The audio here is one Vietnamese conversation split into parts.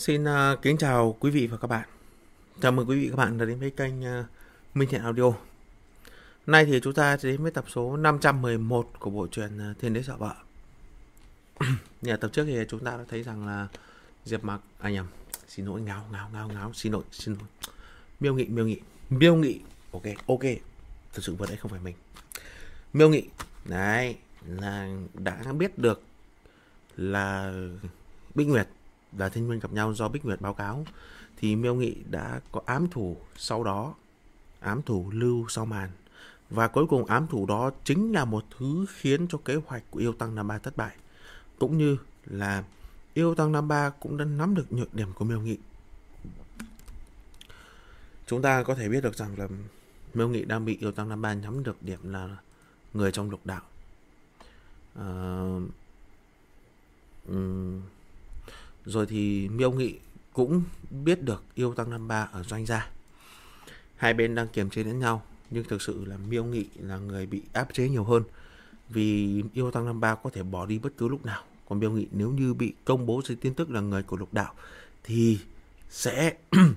Xin kính chào quý vị và các bạn. Chào mừng quý vị và các bạn đã đến với kênh Minh Thiện Audio. Hôm nay thì chúng ta sẽ đến với tập số 511 của bộ truyện Thiên Đế Sợ Vợ. Ở tập trước thì chúng ta đã thấy rằng là Diệp Mặc, xin lỗi, xin lỗi. Miêu Nghị, ok, thực sự vừa đấy không phải mình. Miêu Nghị, đấy, là đã biết được là Bích Nguyệt và Thiên Nguyên gặp nhau do Bích Nguyệt báo cáo, thì Miêu Nghị đã có ám thủ, sau đó ám thủ lưu sau màn, và cuối cùng ám thủ đó chính là một thứ khiến cho kế hoạch của Yêu Tăng Nam Ba thất bại, cũng như là Yêu Tăng Nam Ba cũng đã nắm được nhược điểm của Miêu Nghị. Chúng ta có thể biết được rằng là Miêu Nghị đang bị Yêu Tăng Nam Ba nhắm được điểm là người trong lục đạo. Rồi thì Miêu Nghị cũng biết được Yêu Tăng Nam Ba ở Doanh Gia. Hai bên đang kiềm chế lẫn nhau, nhưng thực sự là Miêu Nghị là người bị áp chế nhiều hơn, vì Yêu Tăng Nam Ba có thể bỏ đi bất cứ lúc nào. Còn Miêu Nghị nếu như bị công bố dưới tin tức là người của lục đạo thì sẽ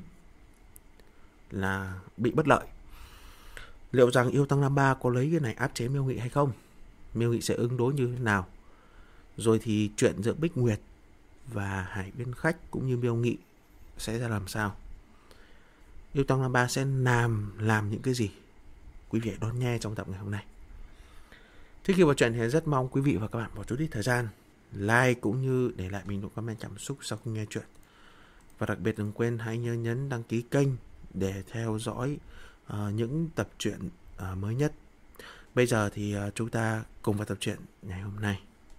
là bị bất lợi. Liệu rằng Yêu Tăng Nam Ba có lấy cái này áp chế Miêu Nghị hay không? Miêu Nghị sẽ ứng đối như thế nào? Rồi thì chuyện giữa Bích Nguyệt và Hải Viên Khách cũng như Miêu Nghị sẽ ra làm sao? Yêu Tăng Nam Ba sẽ làm những cái gì? Quý vị hãy đón nghe trong tập ngày hôm nay. Trước khi vào chuyện thì rất mong quý vị và các bạn bỏ chút ít thời gian like cũng như để lại bình luận comment cảm xúc sau khi nghe chuyện. Và đặc biệt đừng quên hãy nhớ nhấn đăng ký kênh để theo dõi những tập truyện mới nhất. Bây giờ thì chúng ta cùng vào tập truyện ngày hôm nay.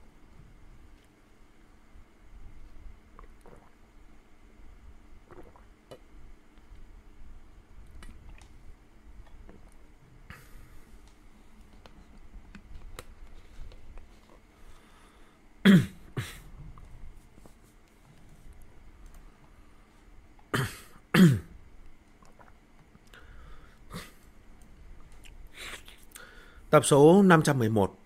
Tập số 511.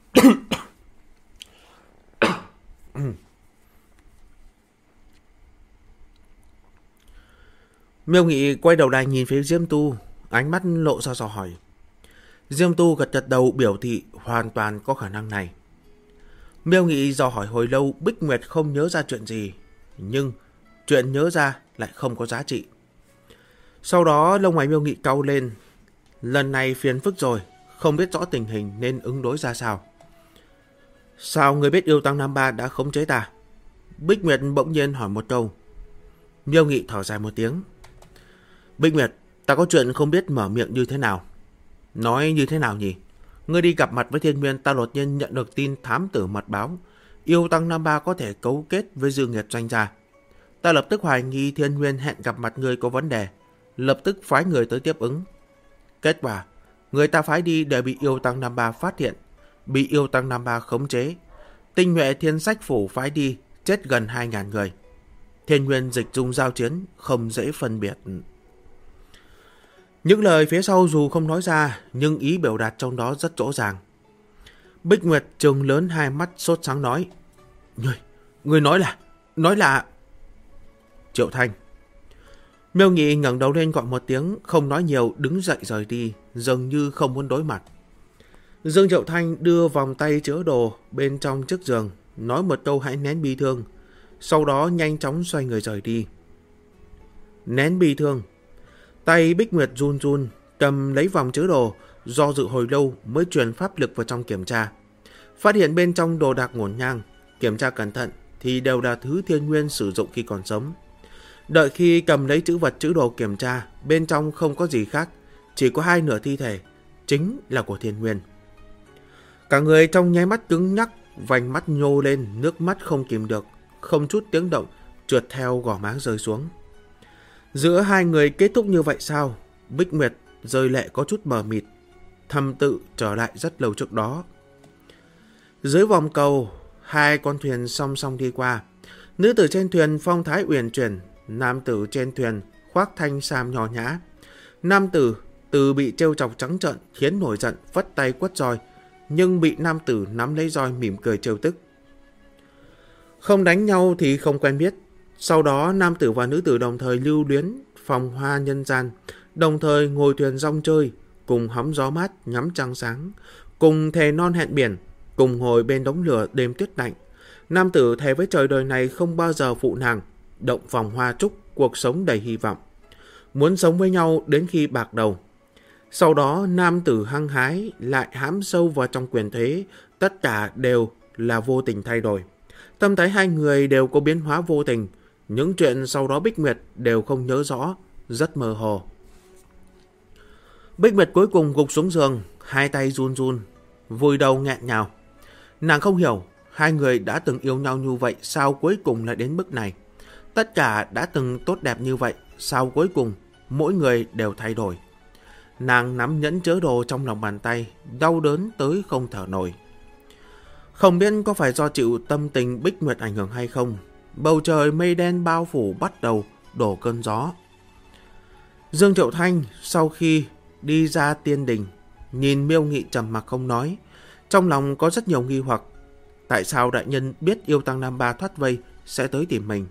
Miêu Nghị quay đầu lại nhìn phía Diêm Tu, ánh mắt lộ ra dò hỏi. Diêm Tu gật đầu biểu thị hoàn toàn có khả năng này. Miêu Nghị dò hỏi hồi lâu, Bích Nguyệt không nhớ ra chuyện gì, nhưng chuyện nhớ ra lại không có giá trị. Sau đó lông mày Miêu Nghị cau lên. Lần này phiền phức rồi, không biết rõ tình hình nên ứng đối ra sao. Sao người biết Yêu Tăng Nam Ba đã khống chế ta? Bích Nguyệt bỗng nhiên hỏi một câu. Miêu Nghị thở dài một tiếng. Bích Nguyệt, ta có chuyện không biết mở miệng như thế nào. Nói như thế nào nhỉ? Ngươi đi gặp mặt với Thiên Nguyên, ta đột nhiên nhận được tin thám tử mật báo Yêu Tăng Nam Ba có thể cấu kết với Dương Nghiệt Doanh Gia. Ta lập tức hoài nghi Thiên Nguyên hẹn gặp mặt ngươi có vấn đề, lập tức phái người tới tiếp ứng. Kết quả, người ta phái đi đều bị Yêu Tăng Nam Ba phát hiện, bị Yêu Tăng Nam Ba khống chế. Tinh nhuệ Thiên Sách Phủ phái đi, chết gần 2.000 người. Thiên Nguyên dịch dung giao chiến, không dễ phân biệt. Những lời phía sau dù không nói ra, nhưng ý biểu đạt trong đó rất rõ ràng. Bích Nguyệt trừng lớn hai mắt sốt sáng nói. Người nói là... Triệu Thanh. Miêu Nghị ngẩng đầu lên gọi một tiếng, không nói nhiều, đứng dậy rời đi, dường như không muốn đối mặt. Dương Triệu Thanh đưa vòng tay chứa đồ bên trong chiếc giường, nói một câu hãy nén bi thương, sau đó nhanh chóng xoay người rời đi. Nén bi thương. Tay Bích Nguyệt run run, cầm lấy vòng chứa đồ, do dự hồi lâu mới truyền pháp lực vào trong kiểm tra. Phát hiện bên trong đồ đạc ngổn ngang, kiểm tra cẩn thận thì đều là thứ Thiên Nguyên sử dụng khi còn sống. Đợi khi cầm lấy chữ vật chữ đồ kiểm tra, bên trong không có gì khác, chỉ có hai nửa thi thể, chính là của Thiên Nguyên. Cả người trong nháy mắt cứng nhắc, vành mắt nhô lên, nước mắt không kìm được, không chút tiếng động, trượt theo gò má rơi xuống. Giữa hai người kết thúc như vậy sao? Bích Nguyệt rơi lệ có chút mờ mịt, thầm tự trở lại rất lâu trước đó. Dưới vòng cầu, hai con thuyền song song đi qua. Nữ tử trên thuyền phong thái uyển chuyển, nam tử trên thuyền khoác thanh sam nho nhã. Nam tử từ bị trêu chọc trắng trợn khiến nổi giận, vất tay quất roi, nhưng bị nam tử nắm lấy roi mỉm cười trêu tức. Không đánh nhau thì không quen biết, Sau đó nam tử và nữ tử đồng thời lưu luyến phòng hoa nhân gian, đồng thời ngồi thuyền rong chơi, cùng hóng gió mát ngắm trăng sáng, cùng thề non hẹn biển, cùng ngồi bên đống lửa đêm tuyết lạnh. Nam tử thề với trời đời này không bao giờ phụ nàng, động phòng hoa trúc, cuộc sống đầy hy vọng, muốn sống với nhau đến khi bạc đầu. Sau đó nam tử hăng hái lại hãm sâu vào trong quyền thế, tất cả đều là vô tình thay đổi. Tâm thái hai người đều có biến hóa vô tình, những chuyện sau đó Bích Nguyệt đều không nhớ rõ, rất mơ hồ. Bích Nguyệt cuối cùng gục xuống giường, hai tay run run, vùi đầu nghẹn ngào. Nàng không hiểu, hai người đã từng yêu nhau như vậy, sao cuối cùng lại đến mức này? Tất cả đã từng tốt đẹp như vậy, sao cuối cùng mỗi người đều thay đổi? Nàng nắm nhẫn chứa đồ trong lòng bàn tay, đau đớn tới không thở nổi. Không biết có phải do chịu tâm tình Bích Nguyệt ảnh hưởng hay không, bầu trời mây đen bao phủ bắt đầu đổ cơn gió. Dương Triệu Thanh sau khi đi ra tiên đình, nhìn Miêu Nghị trầm mặc không nói, trong lòng có rất nhiều nghi hoặc. Tại sao đại nhân biết yêu tăng Nam Ba thoát vây sẽ tới tìm mình?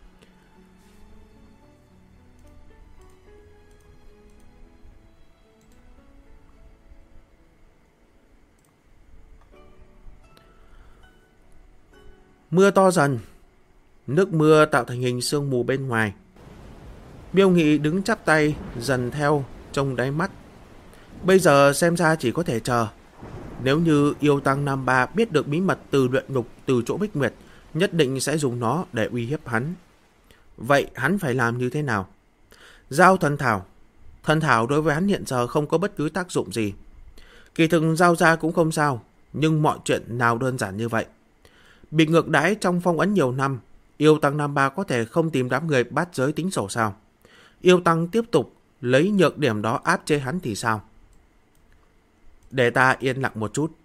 Mưa to dần, nước mưa tạo thành hình sương mù bên ngoài. Miêu Nghị đứng chắp tay dần theo trong đáy mắt. Bây giờ xem ra chỉ có thể chờ. Nếu như yêu tăng Nam Ba biết được bí mật từ luyện ngục từ chỗ Bích Nguyệt, nhất định sẽ dùng nó để uy hiếp hắn. Vậy hắn phải làm như thế nào? Giao thần thảo. Thần thảo đối với hắn hiện giờ không có bất cứ tác dụng gì. Kỳ thực giao ra cũng không sao, nhưng mọi chuyện nào đơn giản như vậy. Bị ngược đãi trong phong ấn nhiều năm, yêu tăng Nam Ba có thể không tìm đám người bát giới tính sổ sao? Yêu tăng tiếp tục lấy nhược điểm đó áp chế hắn thì sao? Để ta yên lặng một chút.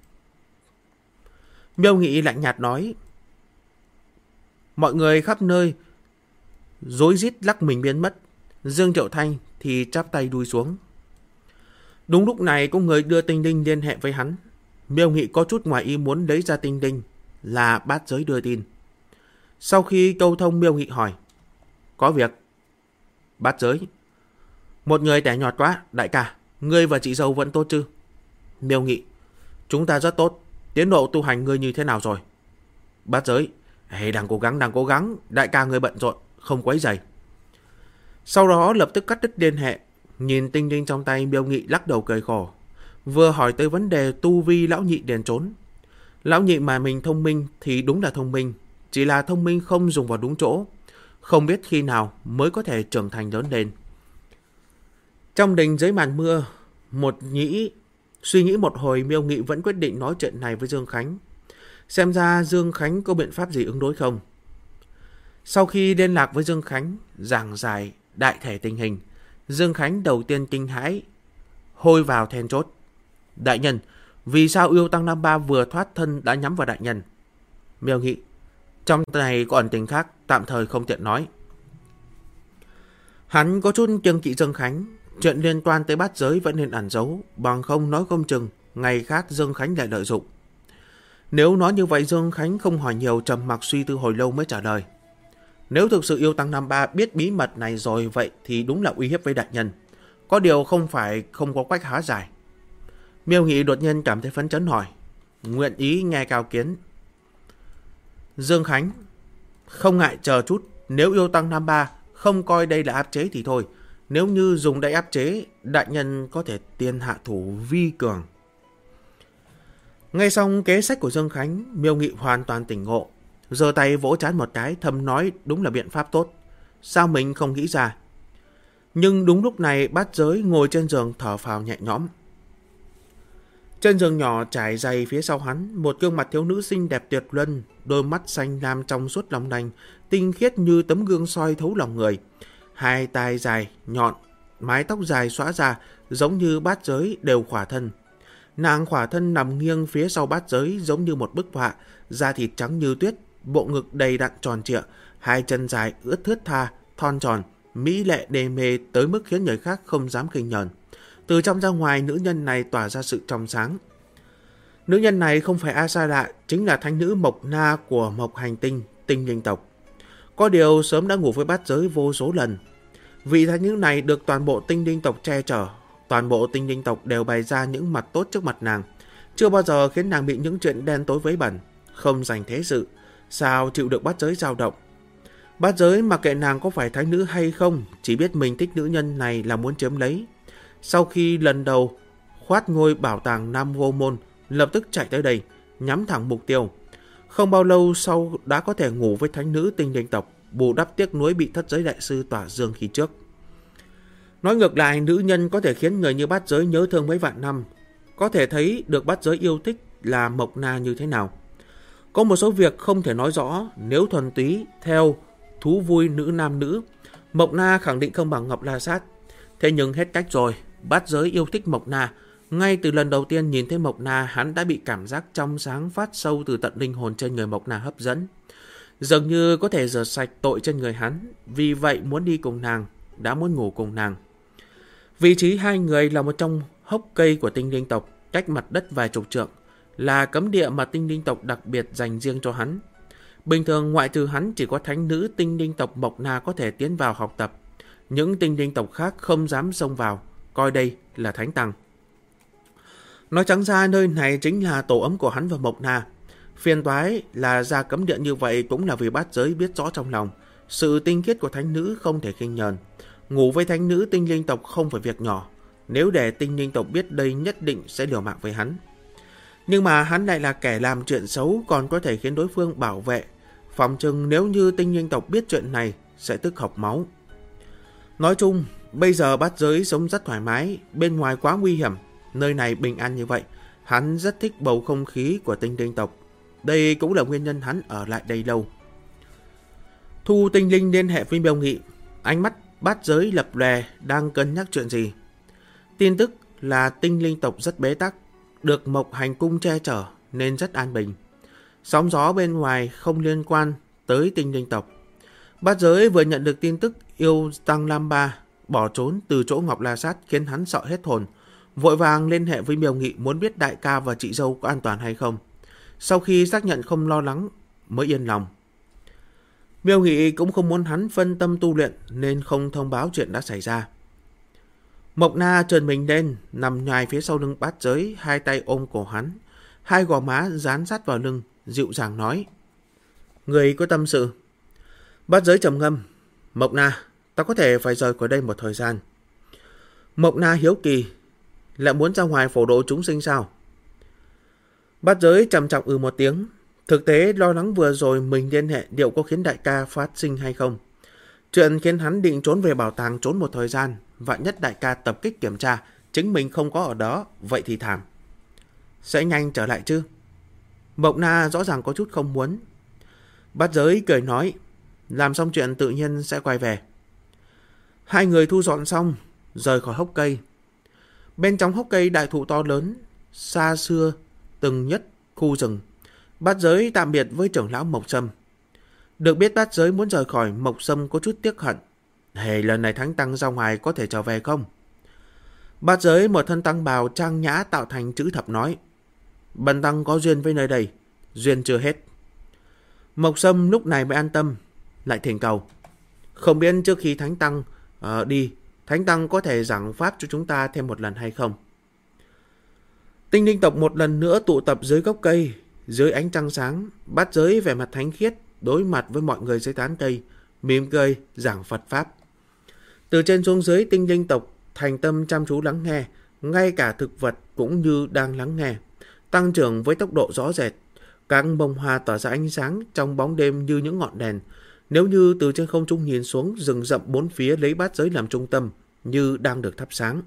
Miêu Nghị lạnh nhạt nói. Mọi người khắp nơi rối rít lắc mình biến mất. Dương Triệu Thanh thì chắp tay đuôi xuống. Đúng lúc này có người đưa tinh đinh liên hệ với hắn. Miêu Nghị có chút ngoài ý muốn lấy ra tinh đinh, là bát giới đưa tin. Sau khi câu thông, Miêu Nghị hỏi. Có việc. Bát giới. Một người tẻ nhọt quá, đại ca, ngươi và chị dâu vẫn tốt chứ? Miêu Nghị. Chúng ta rất tốt. Tiến độ tu hành ngươi như thế nào rồi? Bát giới. Đang cố gắng, đại ca ngươi bận rộn, không quấy rầy. Sau đó lập tức cắt đứt liên hệ. Nhìn tinh đinh trong tay, Miêu Nghị lắc đầu cười khổ. Vừa hỏi tới vấn đề tu vi, lão nhị liền trốn. Lão nhị mà mình thông minh thì đúng là thông minh, chỉ là thông minh không dùng vào đúng chỗ, không biết khi nào mới có thể trưởng thành lớn lên. Trong đình dưới màn mưa, suy nghĩ một hồi, Miêu Nghị vẫn quyết định nói chuyện này với Dương Khánh. Xem ra Dương Khánh có biện pháp gì ứng đối không? Sau khi liên lạc với Dương Khánh, giảng giải đại thể tình hình, Dương Khánh đầu tiên kinh hãi, hôi vào then chốt. Đại nhân, vì sao yêu tăng Nam Ba vừa thoát thân đã nhắm vào đại nhân? Miêu Nghị. Trong này có ẩn tình khác, tạm thời không tiện nói. Hắn có chút kiêng kỵ Dương Khánh, chuyện liên quan tới bát giới vẫn nên ẩn giấu, bằng không nói không chừng ngày khác Dương Khánh lại lợi dụng. Nếu nói như vậy, Dương Khánh không hỏi nhiều, trầm mặc suy tư hồi lâu mới trả lời. Nếu thực sự yêu tăng Nam Ba biết bí mật này rồi, vậy thì đúng là uy hiếp với đại nhân. Có điều không phải không có cách hóa giải. Miêu Nghị đột nhiên cảm thấy phấn chấn hỏi. Nguyện ý nghe cao kiến. Dương Khánh. Không ngại chờ chút. Nếu yêu tăng Nam Ba không coi đây là áp chế thì thôi. Nếu như dùng đây áp chế, đại nhân có thể tiên hạ thủ vi cường. Nghe xong kế sách của Dương Khánh, Miêu Nghị hoàn toàn tỉnh ngộ. Giơ tay vỗ trán một cái, thầm nói đúng là biện pháp tốt. Sao mình không nghĩ ra? Nhưng đúng lúc này, bát giới ngồi trên giường thở phào nhẹ nhõm. Trên giường nhỏ trải dày phía sau hắn, một gương mặt thiếu nữ xinh đẹp tuyệt luân, đôi mắt xanh lam trong suốt long lanh, tinh khiết như tấm gương soi thấu lòng người. Hai tai dài, nhọn, mái tóc dài xõa ra, giống như bát giới đều khỏa thân. Nàng khỏa thân nằm nghiêng phía sau bát giới giống như một bức họa, da thịt trắng như tuyết, bộ ngực đầy đặn tròn trịa, hai chân dài ướt thướt tha, thon tròn, mỹ lệ đê mê tới mức khiến người khác không dám khinh nhờn. Từ trong ra ngoài, nữ nhân này tỏa ra sự trong sáng. Nữ nhân này không phải ai xa lạ, chính là thánh nữ Mộc Na của Mộc Hành Tinh, tinh linh tộc. Có điều sớm đã ngủ với bát giới vô số lần. Vị thánh nữ này được toàn bộ tinh linh tộc che chở. Toàn bộ tinh linh tộc đều bày ra những mặt tốt trước mặt nàng. Chưa bao giờ khiến nàng bị những chuyện đen tối vấy bẩn. Không dành thế sự, sao chịu được bát giới dao động. Bát giới mặc kệ nàng có phải thánh nữ hay không, chỉ biết mình thích nữ nhân này là muốn chiếm lấy. Sau khi lần đầu khoát ngôi bảo tàng Nam Vô Môn, lập tức chạy tới đây, nhắm thẳng mục tiêu. Không bao lâu sau đã có thể ngủ với thánh nữ tinh linh tộc, bù đắp tiếc nuối bị thất giới đại sư tỏa dương khi trước. Nói ngược lại, nữ nhân có thể khiến người như bát giới nhớ thương mấy vạn năm. Có thể thấy được bát giới yêu thích là Mộc Na như thế nào. Có một số việc không thể nói rõ, nếu thuần túy theo thú vui nữ nam nữ, Mộc Na khẳng định không bằng Ngọc La Sát. Thế nhưng hết cách rồi, bát giới yêu thích Mộc Na. Ngay từ lần đầu tiên nhìn thấy Mộc Na, hắn đã bị cảm giác trong sáng phát sâu từ tận linh hồn trên người Mộc Na hấp dẫn. Dường như có thể rửa sạch tội trên người hắn, vì vậy muốn đi cùng nàng, đã muốn ngủ cùng nàng. Vị trí hai người là một trong hốc cây của tinh linh tộc, cách mặt đất vài chục trượng, là cấm địa mà tinh linh tộc đặc biệt dành riêng cho hắn. Bình thường ngoại trừ hắn chỉ có thánh nữ tinh linh tộc Mộc Na có thể tiến vào học tập. Những tinh linh tộc khác không dám xông vào, coi đây là thánh tăng. Nói trắng ra nơi này chính là tổ ấm của hắn và Mộc Na. Phiền toái là ra cấm địa như vậy cũng là vì bát giới biết rõ trong lòng. Sự tinh khiết của thánh nữ không thể khinh nhờn. Ngủ với thánh nữ tinh linh tộc không phải việc nhỏ. Nếu để tinh linh tộc biết đây nhất định sẽ liều mạng với hắn. Nhưng mà hắn lại là kẻ làm chuyện xấu, còn có thể khiến đối phương bảo vệ. Phòng chừng nếu như tinh linh tộc biết chuyện này sẽ tức học máu. Nói chung, bây giờ bát giới sống rất thoải mái, bên ngoài quá nguy hiểm, nơi này bình an như vậy. Hắn rất thích bầu không khí của tinh linh tộc. Đây cũng là nguyên nhân hắn ở lại đây lâu. Thu Tinh Linh liên hệ với Miêu Nghị. Ánh mắt bát giới lập lòe, đang cân nhắc chuyện gì. Tin tức là tinh linh tộc rất bế tắc, được Mộc Hành Cung che chở nên rất an bình. Sóng gió bên ngoài không liên quan tới tinh linh tộc. Bát giới vừa nhận được tin tức yêu Tăng Lam Ba bỏ trốn từ chỗ Ngọc La Sát khiến hắn sợ hết hồn. Vội vàng liên hệ với Miêu Nghị muốn biết đại ca và chị dâu có an toàn hay không. Sau khi xác nhận không lo lắng mới yên lòng. Miêu Nghị cũng không muốn hắn phân tâm tu luyện nên không thông báo chuyện đã xảy ra. Mộc Na trườn mình lên, nằm nhòi phía sau lưng bát giới, hai tay ôm cổ hắn, hai gò má dán sát vào lưng, dịu dàng nói: Người có tâm sự. Bát giới trầm ngâm: Mộc Na, ta có thể phải rời khỏi đây một thời gian. Mộc Na hiếu kỳ: Lại muốn ra ngoài phổ độ chúng sinh sao? Bát giới trầm trọng một tiếng. Thực tế lo lắng vừa rồi mình liên hệ liệu có khiến đại ca phát sinh hay không. Chuyện khiến hắn định trốn về bảo tàng trốn một thời gian, vạn nhất đại ca tập kích kiểm tra, chính mình không có ở đó, vậy thì thảm. Sẽ nhanh trở lại chứ? Mộc Na rõ ràng có chút không muốn. Bát giới cười nói: Làm xong chuyện tự nhiên sẽ quay về. Hai người thu dọn xong, rời khỏi hốc cây. Bên trong hốc cây đại thụ to lớn, xa xưa từng nhất khu rừng. Bát giới tạm biệt với trưởng lão Mộc Sâm. Được biết bát giới muốn rời khỏi, Mộc Sâm có chút tiếc hận. Lần này thánh tăng ra ngoài có thể trở về không? Bát giới một thân tăng bào trang nhã tạo thành chữ thập nói: Bần tăng có duyên với nơi đây, duyên chưa hết. Mộc Sâm lúc này mới an tâm, lại thỉnh cầu: Không biết trước khi thánh tăng đi, thánh tăng có thể giảng pháp cho chúng ta thêm một lần hay không? Tinh linh tộc một lần nữa tụ tập dưới gốc cây, dưới ánh trăng sáng. Bát giới vẻ mặt thánh khiết đối mặt với mọi người dưới tán cây, mỉm cười giảng Phật pháp. Từ trên xuống dưới, tinh linh tộc thành tâm chăm chú lắng nghe, ngay cả thực vật cũng như đang lắng nghe, tăng trưởng với tốc độ rõ rệt. Các bông hoa tỏa ra ánh sáng trong bóng đêm như những ngọn đèn. Nếu như từ trên không trung nhìn xuống, rừng rậm bốn phía lấy bát giới làm trung tâm, như đang được thắp sáng.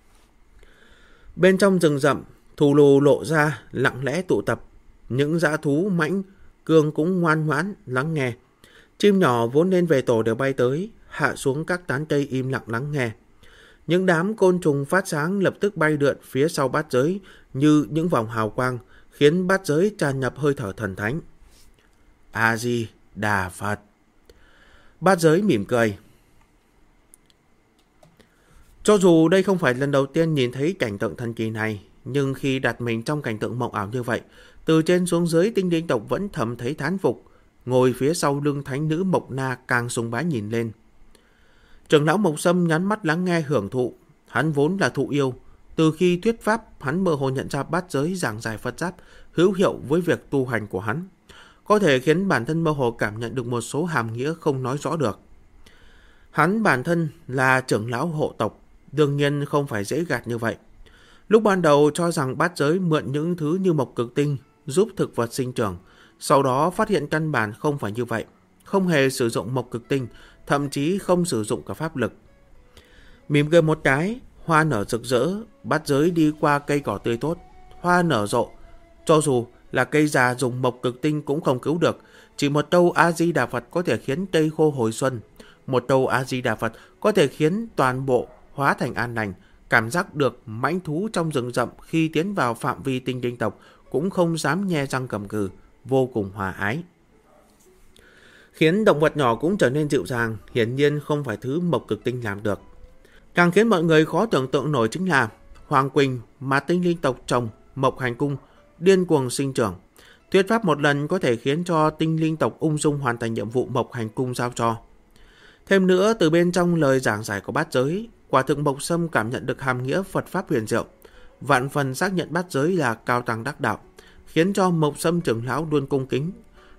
Bên trong rừng rậm, thù lù lộ ra, lặng lẽ tụ tập. Những dã thú mãnh cương cũng ngoan ngoãn lắng nghe. Chim nhỏ vốn nên về tổ đều bay tới, hạ xuống các tán cây im lặng lắng nghe. Những đám côn trùng phát sáng lập tức bay lượn phía sau bát giới như những vòng hào quang, khiến bát giới tràn ngập hơi thở thần thánh. A Di Đà Phật. Bát giới mỉm cười. Cho dù đây không phải lần đầu tiên nhìn thấy cảnh tượng thần kỳ này, nhưng khi đặt mình trong cảnh tượng mộng ảo như vậy, từ trên xuống dưới tinh linh tộc vẫn thầm thấy thán phục. ngồi phía sau lưng thánh nữ Mộc Na càng sùng bái nhìn lên. Trưởng lão Mộc Sâm nhắm mắt lắng nghe hưởng thụ. Hắn vốn là thụ yêu. Từ khi thuyết pháp, hắn mơ hồ nhận ra bát giới giảng giải Phật Pháp hữu hiệu với việc tu hành của hắn, có thể khiến bản thân mơ hồ cảm nhận được một số hàm nghĩa không nói rõ được. Hắn bản thân là trưởng lão hộ tộc, đương nhiên không phải dễ gạt như vậy. Lúc ban đầu cho rằng bát giới mượn những thứ như mộc cực tinh giúp thực vật sinh trưởng, sau đó phát hiện căn bản không phải như vậy, không hề sử dụng mộc cực tinh, thậm chí không sử dụng cả pháp lực. Mỉm cười một cái, hoa nở rực rỡ, bát giới đi qua cây cỏ tươi tốt, hoa nở rộ. Cho dù là cây già dùng mộc cực tinh cũng không cứu được, chỉ một câu A-di-đà Phật có thể khiến cây khô hồi xuân, một câu A-di-đà Phật có thể khiến toàn bộ hóa thành an lành. Cảm giác được mãnh thú trong rừng rậm khi tiến vào phạm vi tinh linh tộc cũng không dám nhe răng cầm cừ, vô cùng hòa ái. Khiến động vật nhỏ cũng trở nên dịu dàng, hiển nhiên không phải thứ mộc cực tinh làm được. Càng khiến mọi người khó tưởng tượng nổi chính là Hoàng Quỳnh mà tinh linh tộc trồng Mộc Hành Cung điên cuồng sinh trưởng. Thuyết pháp một lần có thể khiến cho tinh linh tộc ung dung hoàn thành nhiệm vụ Mộc Hành Cung giao cho. Thêm nữa, từ bên trong lời giảng giải của bát giới, quả thực Mộc Sâm cảm nhận được hàm nghĩa Phật Pháp huyền diệu, vạn phần xác nhận bát giới là cao tăng đắc đạo, khiến cho Mộc Sâm trưởng lão luôn cung kính.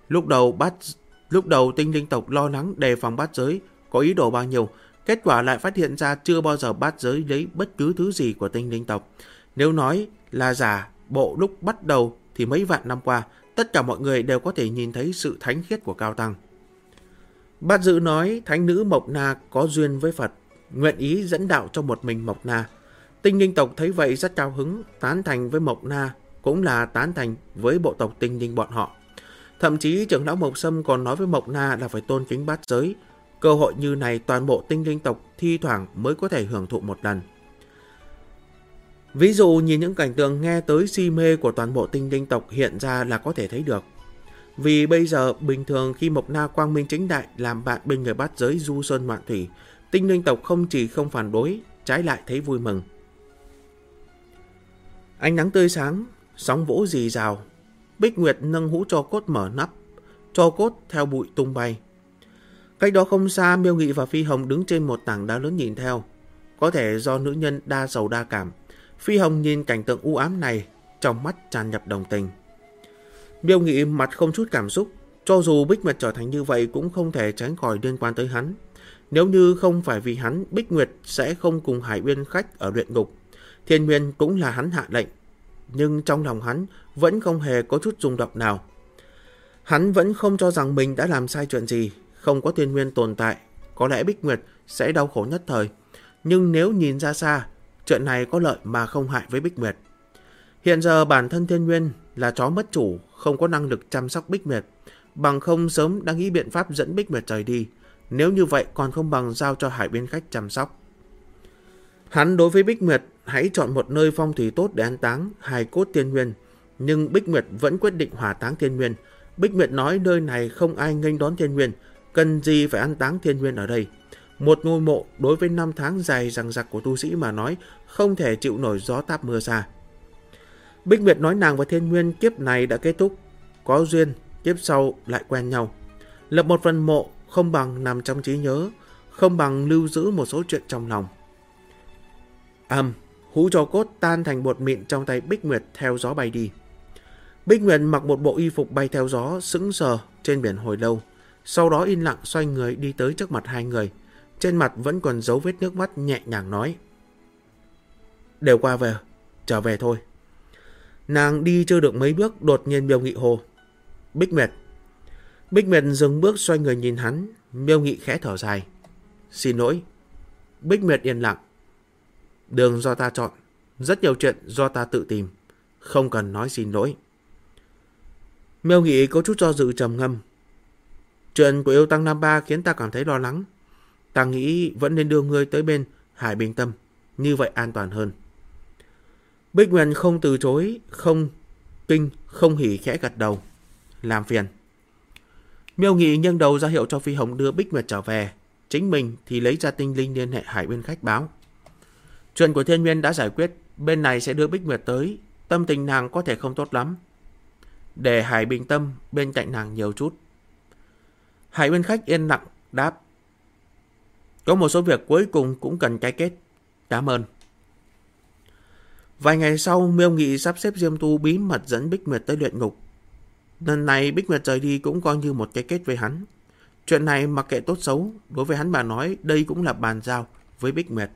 Lúc đầu tinh linh tộc lo lắng đề phòng bát giới có ý đồ bao nhiêu, kết quả lại phát hiện ra chưa bao giờ bát giới lấy bất cứ thứ gì của tinh linh tộc. Nếu nói là giả bộ lúc bắt đầu thì mấy vạn năm qua, tất cả mọi người đều có thể nhìn thấy sự thánh khiết của cao tăng. Bát Dữ nói thánh nữ Mộc Na có duyên với Phật, nguyện ý dẫn đạo cho một mình Mộc Na. Tinh linh tộc thấy vậy rất cao hứng, tán thành với Mộc Na cũng là tán thành với bộ tộc tinh linh bọn họ. Thậm chí trưởng lão Mộc Sâm còn nói với Mộc Na là phải tôn kính bát giới. Cơ hội như này toàn bộ tinh linh tộc thi thoảng mới có thể hưởng thụ một lần. Ví dụ nhìn những cảnh tượng nghe tới si mê của toàn bộ tinh linh tộc hiện ra là có thể thấy được. Vì bây giờ bình thường khi Mộc Na quang minh chính đại làm bạn bên người bát giới du sơn ngoạn thủy, tinh linh tộc không chỉ không phản đối, trái lại thấy vui mừng. Ánh nắng tươi sáng, sóng vỗ rì rào, Bích Nguyệt nâng hũ tro cốt mở nắp, tro cốt theo bụi tung bay. Cách đó không xa, Miêu Nghị và Phi Hồng đứng trên một tảng đá lớn nhìn theo. Có thể do nữ nhân đa sầu đa cảm, Phi Hồng nhìn cảnh tượng u ám này, trong mắt tràn ngập đồng tình. Miêu Nghị mặt không chút cảm xúc, cho dù Bích Nguyệt trở thành như vậy cũng không thể tránh khỏi liên quan tới hắn. Nếu như không phải vì hắn, Bích Nguyệt sẽ không cùng Hải Uyên khách ở luyện ngục. Thiên Nguyên cũng là hắn hạ lệnh, nhưng trong lòng hắn vẫn không hề có chút rung động nào. Hắn vẫn không cho rằng mình đã làm sai chuyện gì. Không có Thiên Nguyên tồn tại, có lẽ Bích Nguyệt sẽ đau khổ nhất thời. Nhưng nếu nhìn ra xa, chuyện này có lợi mà không hại với Bích Nguyệt. Hiện giờ bản thân Thiên Nguyên là chó mất chủ, không có năng lực chăm sóc Bích Nguyệt, bằng không sớm đã nghĩ biện pháp dẫn Bích Nguyệt rời đi. Nếu như vậy còn không bằng giao cho Hải Biên khách chăm sóc. Hắn đối với Bích Nguyệt hãy chọn một nơi phong thủy tốt để an táng hài cốt Thiên Nguyên, nhưng Bích Nguyệt vẫn quyết định hỏa táng Thiên Nguyên. Bích Nguyệt nói nơi này không ai nghênh đón Thiên Nguyên, cần gì phải an táng Thiên Nguyên ở đây. Một ngôi mộ đối với 5 tháng dài dằng dặc của tu sĩ mà nói không thể chịu nổi gió táp mưa xa. Bích Nguyệt nói nàng và Thiên Nguyên kiếp này đã kết thúc, có duyên kiếp sau lại quen nhau. Lập một phần mộ không bằng nằm trong trí nhớ, không bằng lưu giữ một số chuyện trong lòng. Hũ tro cốt tan thành bột mịn trong tay Bích Nguyệt theo gió bay đi. Bích Nguyệt mặc một bộ y phục bay theo gió, sững sờ trên biển hồi lâu, sau đó yên lặng xoay người đi tới trước mặt hai người. Trên mặt vẫn còn dấu vết nước mắt, nhẹ nhàng nói: đều qua về, trở về thôi. Nàng đi chưa được mấy bước, đột nhiên Miêu Nghị hô: Bích Nguyệt. Bích Nguyệt dừng bước xoay người nhìn hắn. Miêu Nghị khẽ thở dài: xin lỗi. Bích Nguyệt yên lặng: đường do ta chọn, rất nhiều chuyện do ta tự tìm, không cần nói xin lỗi. Miêu Nghị có chút do dự trầm ngâm: chuyện của yêu tăng Nam Ba khiến ta cảm thấy lo lắng. Ta nghĩ vẫn nên đưa ngươi tới bên Hải Bình Tâm, như vậy an toàn hơn. Bích Nguyệt không từ chối, không kinh, không hỉ, khẽ gật đầu: làm phiền. Miêu Nghị nghiêng đầu ra hiệu cho Phi Hồng đưa Bích Nguyệt trở về, chính mình thì lấy ra tinh linh liên hệ Hải Uyên khách báo: chuyện của Thiên Nguyên đã giải quyết, bên này sẽ đưa Bích Nguyệt tới. Tâm tình nàng có thể không tốt lắm, để Hải Bình Tâm bên cạnh nàng nhiều chút. Hải Uyên Khách yên lặng đáp. Có một số việc cuối cùng cũng cần cái kết. Cảm ơn. Vài ngày sau, Miêu Nghị sắp xếp Diêm Tu bí mật dẫn Bích Nguyệt tới luyện ngục. Lần này Bích Nguyệt rời đi cũng coi như một cái kết với hắn. Chuyện này mặc kệ tốt xấu, đối với hắn mà nói đây cũng là bàn giao với Bích Nguyệt.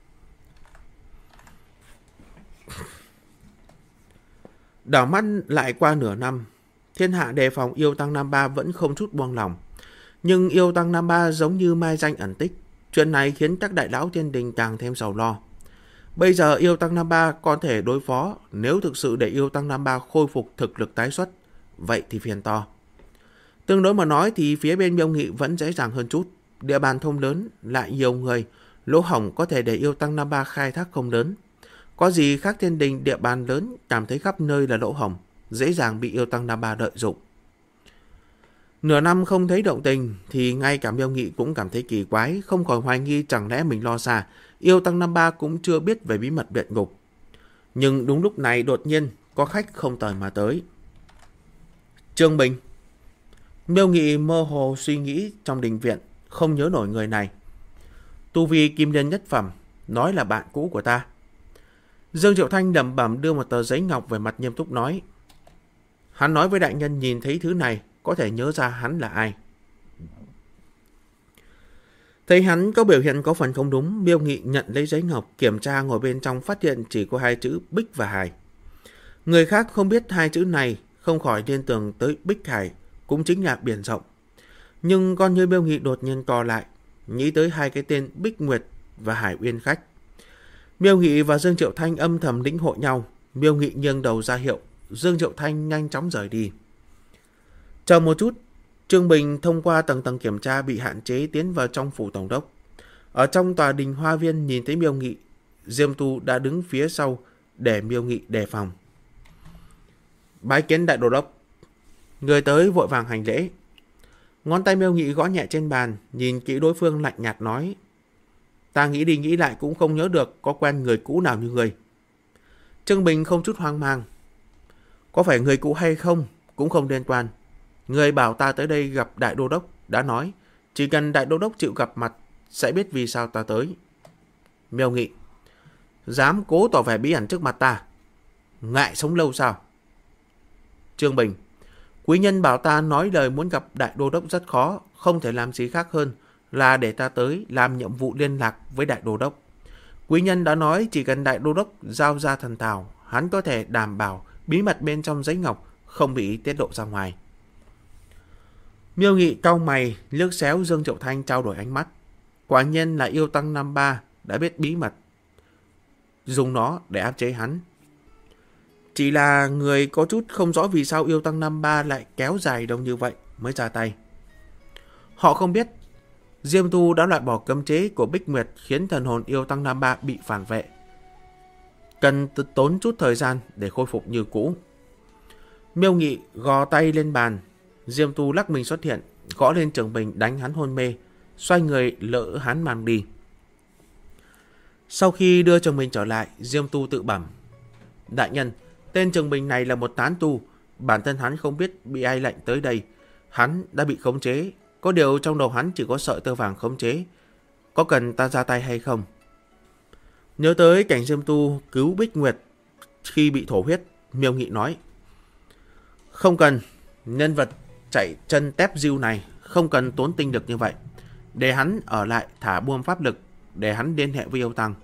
Đảo mắt lại qua nửa năm, thiên hạ đề phòng yêu tăng Nam Ba vẫn không chút buông lòng. Nhưng yêu tăng Nam Ba giống như mai danh ẩn tích. Chuyện này khiến các đại lão thiên đình càng thêm sầu lo. Bây giờ yêu tăng Nam Ba có thể đối phó, nếu thực sự để yêu tăng Nam Ba khôi phục thực lực tái xuất, vậy thì phiền to. Tương đối mà nói thì phía bên Miêu Nghị vẫn dễ dàng hơn chút. Địa bàn thông lớn, lại nhiều người, lỗ hổng có thể để yêu tăng Nam Ba khai thác không lớn. Có gì khác thiên đình địa bàn lớn cảm thấy khắp nơi là lỗ hổng, dễ dàng bị yêu tăng Nam Ba lợi dụng. Nửa năm không thấy động tình thì ngay cả Miêu Nghị cũng cảm thấy kỳ quái, không khỏi hoài nghi chẳng lẽ mình lo xa, yêu tăng Nam Ba cũng chưa biết về bí mật luyện ngục. Nhưng đúng lúc này đột nhiên có khách không tời mà tới. Trương Bình. Miêu Nghị mơ hồ suy nghĩ trong đình viện, không nhớ nổi người này. Tu vi kim liên nhất phẩm, nói là bạn cũ của ta. Dương Triệu Thanh lẩm bẩm đưa một tờ giấy ngọc về mặt nghiêm túc nói. Hắn nói với đại nhân nhìn thấy thứ này, có thể nhớ ra hắn là ai. Thấy hắn có biểu hiện có phần không đúng, Miêu Nghị nhận lấy giấy ngọc, kiểm tra ngồi bên trong phát hiện chỉ có hai chữ Bích và Hải. Người khác không biết hai chữ này, không khỏi liên tưởng tới Bích Hải, cũng chính là biển rộng. Nhưng con như Miêu Nghị đột nhiên co lại, nghĩ tới hai cái tên Bích Nguyệt và Hải Uyên Khách. Miêu Nghị và Dương Triệu Thanh âm thầm lĩnh hội nhau. Miêu Nghị nghiêng đầu ra hiệu, Dương Triệu Thanh nhanh chóng rời đi. Chờ một chút, Trương Bình thông qua tầng tầng kiểm tra bị hạn chế tiến vào trong phủ tổng đốc. Ở trong tòa đình hoa viên nhìn thấy Miêu Nghị, Diêm Tu đã đứng phía sau để Miêu Nghị đề phòng. Bái kiến đại đô đốc. Người tới vội vàng hành lễ. Ngón tay Miêu Nghị gõ nhẹ trên bàn, nhìn kỹ đối phương lạnh nhạt nói. Ta nghĩ đi nghĩ lại cũng không nhớ được có quen người cũ nào như người. Trương Bình không chút hoang mang. Có phải người cũ hay không cũng không liên quan. Người bảo ta tới đây gặp đại đô đốc đã nói, chỉ cần đại đô đốc chịu gặp mặt sẽ biết vì sao ta tới. Miêu Nghị. Dám cố tỏ vẻ bí ẩn trước mặt ta, ngại sống lâu sao? Trương Bình. Quý nhân bảo ta nói lời muốn gặp đại đô đốc rất khó, không thể làm gì khác hơn là để ta tới làm nhiệm vụ liên lạc với đại đô đốc. Quý nhân đã nói chỉ cần đại đô đốc giao ra thần thảo, hắn có thể đảm bảo bí mật bên trong giấy ngọc không bị tiết lộ ra ngoài. Miêu Nghị cau mày, liếc xéo Dương Triệu Thanh trao đổi ánh mắt. Quả nhiên là yêu tăng Nam Ba đã biết bí mật, dùng nó để áp chế hắn. Chỉ là người có chút không rõ vì sao yêu tăng Nam Ba lại kéo dài đông như vậy mới ra tay. Họ không biết Diêm Tu đã loại bỏ cấm chế của Bích Nguyệt khiến thần hồn yêu tăng Nam Ba bị phản vệ. Cần tốn chút thời gian để khôi phục như cũ. Miêu Nghị gò tay lên bàn. Diêm Tu lắc mình xuất hiện, gõ lên Trương Bình đánh hắn hôn mê, xoay người lỡ hắn mang đi. Sau khi đưa Trương Bình trở lại, Diêm Tu tự bẩm. Đại nhân, tên Trương Bình này là một tán tu, bản thân hắn không biết bị ai lệnh tới đây. Hắn đã bị khống chế, có điều trong đầu hắn chỉ có sợi tơ vàng khống chế. Có cần ta ra tay hay không? Nhớ tới cảnh Diêm Tu cứu Bích Nguyệt khi bị thổ huyết, Miêu Nghị nói. Không cần, nhân vật chạy chân tép diêu này không cần tốn tinh lực như vậy. Để hắn ở lại thả buông pháp lực, để hắn liên hệ với yêu tăng.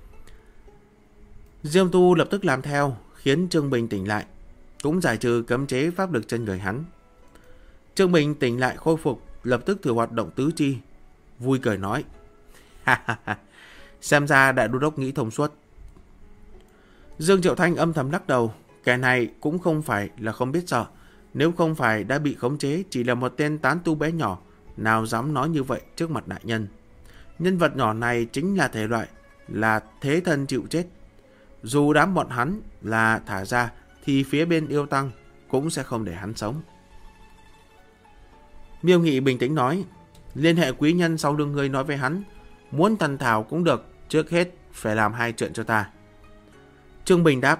Diêm Tu lập tức làm theo, khiến Trương Bình tỉnh lại, cũng giải trừ cấm chế pháp lực trên người hắn. Trương Bình tỉnh lại khôi phục, lập tức thử hoạt động tứ chi, vui cười nói. Xem ra đại đô đốc nghĩ thông suốt. Dương Triệu Thanh âm thầm lắc đầu, kẻ này cũng không phải là không biết sợ. Nếu không phải đã bị khống chế, chỉ là một tên tán tu bé nhỏ, nào dám nói như vậy trước mặt đại nhân. Nhân vật nhỏ này chính là thể loại là thế thân chịu chết. Dù đám bọn hắn là thả ra, thì phía bên yêu tăng cũng sẽ không để hắn sống. Miêu Nghị bình tĩnh nói. Liên hệ quý nhân sau lưng ngươi nói với hắn, muốn thần thảo cũng được, trước hết phải làm hai chuyện cho ta. Trương Bình đáp.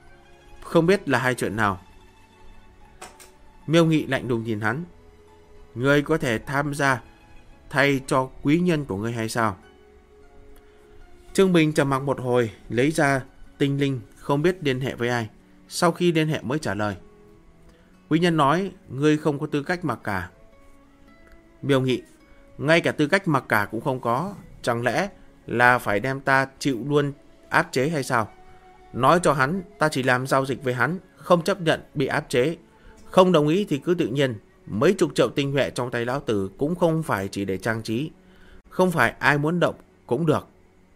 Không biết là hai chuyện nào. Miêu Nghị lạnh lùng nhìn hắn. ngươi có thể tham gia thay cho quý nhân của ngươi hay sao? Trương Bình trầm mặc một hồi, lấy ra tinh linh không biết liên hệ với ai. Sau khi liên hệ mới trả lời. Quý nhân nói, ngươi không có tư cách mặc cả. Miêu Nghị, ngay cả tư cách mặc cả cũng không có. Chẳng lẽ là phải đem ta chịu luôn áp chế hay sao? Nói cho hắn, ta chỉ làm giao dịch với hắn, không chấp nhận bị áp chế. Không đồng ý thì cứ tự nhiên. Mấy chục triệu tinh nhuệ trong tay lão tử cũng không phải chỉ để trang trí. Không phải ai muốn động cũng được.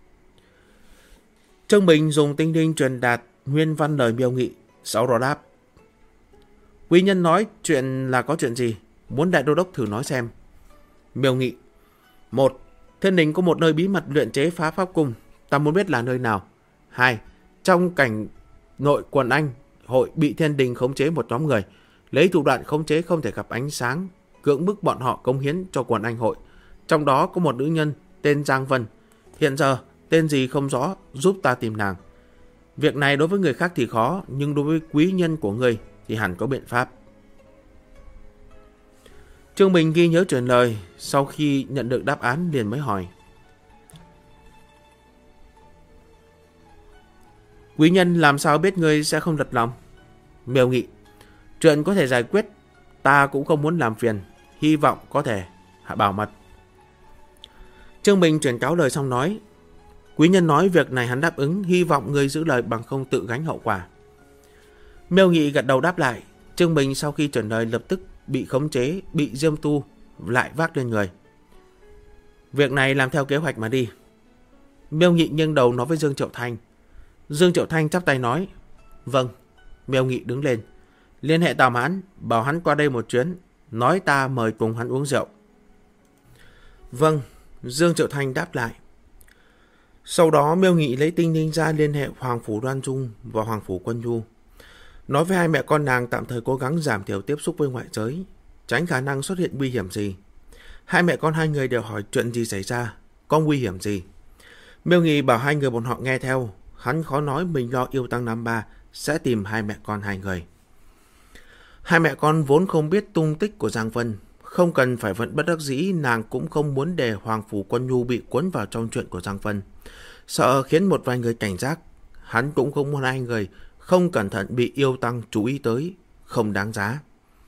Trương Bình dùng tinh linh truyền đạt nguyên văn lời Miêu Nghị, sau đó đáp. Quý nhân nói chuyện là có chuyện gì? Muốn đại đô đốc thử nói xem. Miêu Nghị. 1. Thiên đình có một nơi bí mật luyện chế phá pháp cung. Ta muốn biết là nơi nào. 2. Trong cảnh nội quần anh hội bị thiên đình khống chế một nhóm người. Lấy thủ đoạn khống chế không thể gặp ánh sáng, cưỡng bức bọn họ cống hiến cho quần anh hội. Trong đó có một nữ nhân tên Giang Vân. Hiện giờ tên gì không rõ, giúp ta tìm nàng. Việc này đối với người khác thì khó, nhưng đối với quý nhân của ngươi thì hẳn có biện pháp. Trương Bình ghi nhớ truyền lời, sau khi nhận được đáp án liền mới hỏi. Quý nhân làm sao biết ngươi sẽ không lật lòng? Miêu Nghị. Chuyện có thể giải quyết, ta cũng không muốn làm phiền, hy vọng có thể bảo mật. Trương Bình chuyển cáo lời xong nói. Quý nhân nói việc này hắn đáp ứng, hy vọng ngươi giữ lời bằng không tự gánh hậu quả. Miêu Nghị gật đầu đáp lại. Trương Bình sau khi chuyển lời lập tức bị khống chế, bị Diêm Tu lại vác lên người. Việc này làm theo kế hoạch mà đi. Miêu Nghị nghiêng đầu nói với Dương Triệu Thanh. Dương Triệu Thanh chắp tay nói. Vâng. Miêu Nghị đứng lên, liên hệ Tào Mãn, bảo hắn qua đây một chuyến, nói ta mời cùng hắn uống rượu. Vâng. Dương Triệu Thanh đáp lại. Sau đó Miêu Nghị lấy tinh linh ra liên hệ Hoàng Phủ Đoan Dung và Hoàng Phủ Quân Nhu. Nói với hai mẹ con nàng tạm thời cố gắng giảm thiểu tiếp xúc với ngoại giới, tránh khả năng xuất hiện nguy hiểm gì. Hai mẹ con hai người đều hỏi chuyện gì xảy ra, có nguy hiểm gì. Miêu Nghị bảo hai người bọn họ nghe theo, hắn khó nói mình lo yêu tăng Nam Ba sẽ tìm hai mẹ con hai người. Hai mẹ con vốn không biết tung tích của Giang Vân, không cần phải vận bất đắc dĩ, nàng cũng không muốn để Hoàng Phủ Quân Nhu bị cuốn vào trong chuyện của Giang Vân. Sợ khiến một vài người cảnh giác, hắn cũng không muốn hai người không cẩn thận bị yêu tăng chú ý tới, không đáng giá.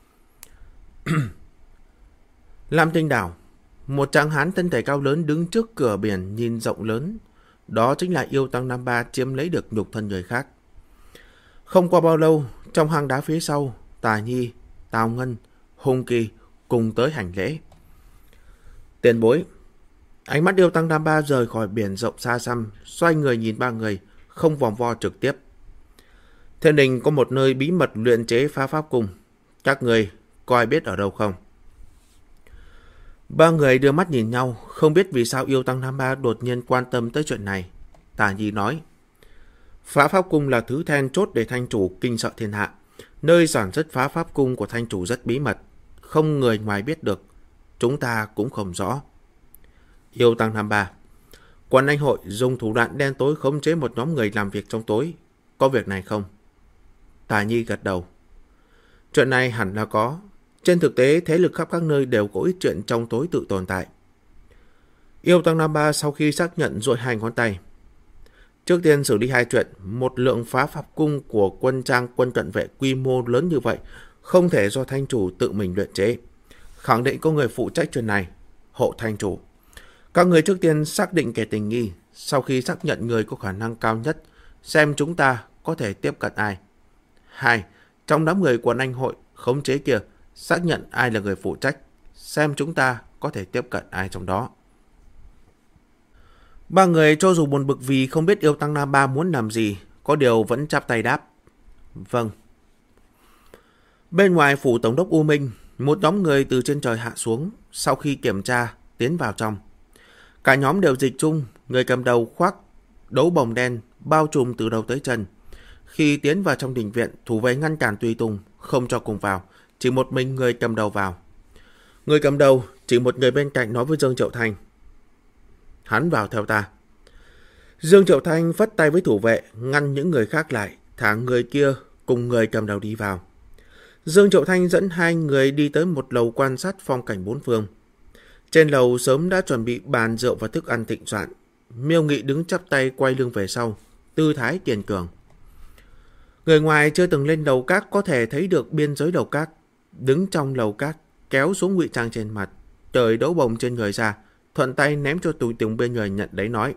Lam Tinh Đảo, một tráng hán thân thể cao lớn đứng trước cửa biển nhìn rộng lớn. Đó chính là yêu tăng Nam Ba chiếm lấy được nhục thân người khác. Không qua bao lâu, trong hang đá phía sau, Tà Nhi, Tào Ngân, Hùng Kỳ cùng tới hành lễ. Tiền bối. Ánh mắt yêu tăng Nam Ba rời khỏi biển rộng xa xăm, xoay người nhìn ba người, không vòng vo trực tiếp. Thiên đình có một nơi bí mật luyện chế phá pháp cung. Các người có ai biết ở đâu không? Ba người đưa mắt nhìn nhau, không biết vì sao yêu tăng Nam Ba đột nhiên quan tâm tới chuyện này. Tả Nhi nói. Phá pháp cung là thứ then chốt để thanh chủ kinh sợ thiên hạ. Nơi sản xuất phá pháp cung của thanh chủ rất bí mật, không người ngoài biết được. Chúng ta cũng không rõ. Yêu tăng Nam Ba. Quần anh hội dùng thủ đoạn đen tối khống chế một nhóm người làm việc trong tối. Có việc này không? Tà Nhi gật đầu. Chuyện này hẳn là có. Trên thực tế, thế lực khắp các nơi đều có ít chuyện trong tối tự tồn tại. Yêu tăng Nam Ba sau khi xác nhận dội hai ngón tay. Trước tiên xử lý hai chuyện. Một lượng phá pháp cung của quân trang quân cận vệ quy mô lớn như vậy không thể do thanh chủ tự mình luyện chế. Khẳng định có người phụ trách chuyện này, hộ thanh chủ. Các người trước tiên xác định kẻ tình nghi. Sau khi xác nhận người có khả năng cao nhất, xem chúng ta có thể tiếp cận ai. 2. Trong đám người quần anh hội khống chế kia, xác nhận ai là người phụ trách, xem chúng ta có thể tiếp cận ai trong đó. Ba người cho dù buồn bực vì không biết yêu tăng Nam Ba muốn làm gì, có điều vẫn chắp tay đáp. Vâng. Bên ngoài phủ tổng đốc U Minh, một nhóm người từ trên trời hạ xuống, sau khi kiểm tra, tiến vào trong. Cả nhóm đều dịch chung, người cầm đầu khoác đấu bồng đen, bao trùm từ đầu tới chân. Khi tiến vào trong đình viện, thủ vệ ngăn cản tùy tùng, không cho cùng vào, chỉ một mình người cầm đầu vào. Người cầm đầu chỉ một người bên cạnh nói với Dương Triệu Thanh. Hắn vào theo ta. Dương Triệu Thanh phất tay với thủ vệ, ngăn những người khác lại, thả người kia cùng người cầm đầu đi vào. Dương Triệu Thanh dẫn hai người đi tới một lầu quan sát phong cảnh bốn phương. Trên lầu sớm đã chuẩn bị bàn rượu và thức ăn thịnh soạn. Miêu Nghị đứng chắp tay quay lưng về sau, tư thái kiên cường. Người ngoài chưa từng lên lầu các có thể thấy được biên giới lầu các. Đứng trong lầu các, kéo xuống ngụy trang trên mặt, cởi đấu bồng trên người ra, thuận tay ném cho tùy tùng bên người nhận đấy nói: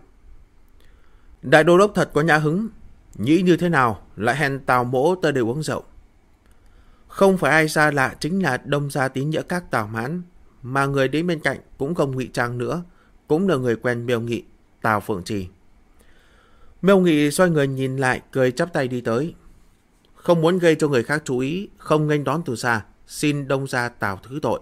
Đại đô đốc thật có nhã hứng, nghĩ như thế nào lại hẹn Tào Mỗ tới đây uống rượu. Không phải ai xa lạ, chính là Đông Gia Tín Nghĩa Các Tào Mãn, mà người đến bên cạnh cũng không ngụy trang nữa, cũng là người quen Miêu Nghị, Tào Phượng Trì. Miêu Nghị xoay người nhìn lại, cười chắp tay đi tới. Không muốn gây cho người khác chú ý, không nghênh đón từ xa, xin Đông Gia Tào thứ tội.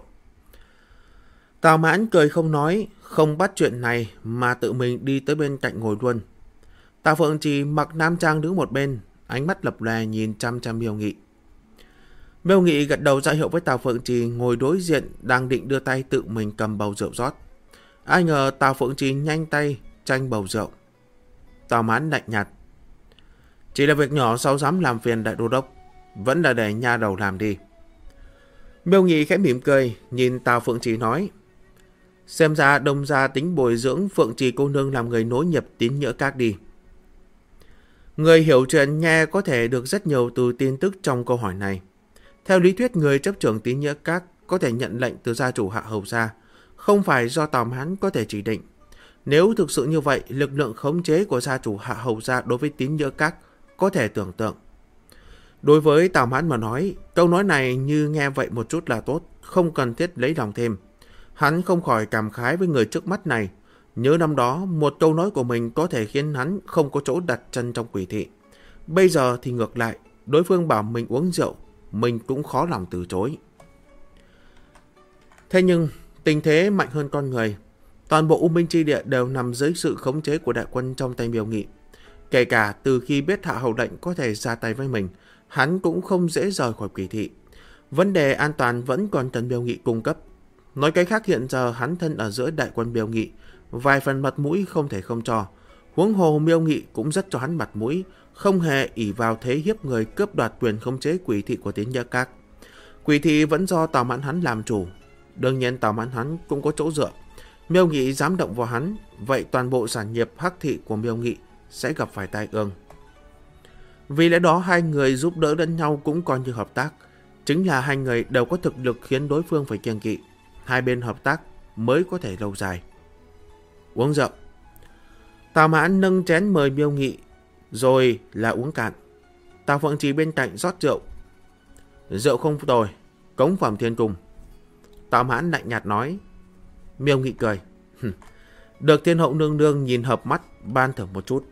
Tào Mãn cười không nói, không bắt chuyện này mà tự mình đi tới bên cạnh ngồi luôn. Tào Phượng Trì mặc nam trang đứng một bên, ánh mắt lập lòe nhìn chăm chăm Miêu Nghị. Miêu Nghị gật đầu ra hiệu với Tào Phượng Trì ngồi đối diện, đang định đưa tay tự mình cầm bầu rượu rót. Ai ngờ Tào Phượng Trì nhanh tay tranh bầu rượu. Tào Mãn lạnh nhạt: Chỉ là việc nhỏ sao dám làm phiền đại đô đốc, vẫn là để nha đầu làm đi. Miêu Nghị khẽ mỉm cười, nhìn Tào Phượng Trì nói: Xem ra Đông Gia tính bồi dưỡng Phượng Trì cô nương làm người nối nghiệp Tín Nghĩa Các đi. Người hiểu chuyện nghe có thể được rất nhiều từ tin tức trong câu hỏi này. Theo lý thuyết, người chấp trưởng Tín Nghĩa Các có thể nhận lệnh từ gia chủ Hạ Hầu Gia, không phải do Tào Mãn có thể chỉ định. Nếu thực sự như vậy, lực lượng khống chế của gia chủ Hạ Hầu Gia đối với Tín Nghĩa Các có thể tưởng tượng. Đối với Tào Mãn mà nói, câu nói này như nghe vậy một chút là tốt, không cần thiết lấy lòng thêm. Hắn không khỏi cảm khái với người trước mắt này. Nhớ năm đó, một câu nói của mình có thể khiến hắn không có chỗ đặt chân trong quỷ thị. Bây giờ thì ngược lại, đối phương bảo mình uống rượu, mình cũng khó lòng từ chối. Thế nhưng, tình thế mạnh hơn con người. Toàn bộ U Minh Chi Địa đều nằm dưới sự khống chế của đại quân trong tay Miêu Nghị. Kể cả từ khi biết Hạ Hầu lệnh có thể ra tay với mình, hắn cũng không dễ rời khỏi quỷ thị. Vấn đề an toàn vẫn còn cần Miêu Nghị cung cấp. Nói cách khác, hiện giờ hắn thân ở giữa đại quân Miêu Nghị, vài phần mặt mũi không thể không cho. Huống hồ Miêu Nghị cũng rất cho hắn mặt mũi, không hề ỷ vào thế hiếp người cướp đoạt quyền khống chế quỷ thị của Tín Nghĩa Các. Quỷ thị vẫn do Tào Mãn hắn làm chủ. Đương nhiên Tào Mãn hắn cũng có chỗ dựa. Miêu Nghị dám động vào hắn, vậy toàn bộ sản nghiệp hắc thị của Miêu Nghị sẽ gặp phải tai ương. Vì lẽ đó hai người giúp đỡ lẫn nhau cũng coi như hợp tác. Chính là hai người đều có thực lực khiến đối phương phải kiêng kỵ. Hai bên hợp tác mới có thể lâu dài. Uống rượu. Tào Mãn nâng chén mời Miêu Nghị, rồi là uống cạn. Tào Phượng Trì bên cạnh rót rượu. Rượu không tồi, cống phẩm thiên cung. Tào Mãn lạnh nhạt nói. Miêu Nghị cười. Được Thiên Hậu nương nương nhìn hợp mắt, ban thưởng một chút.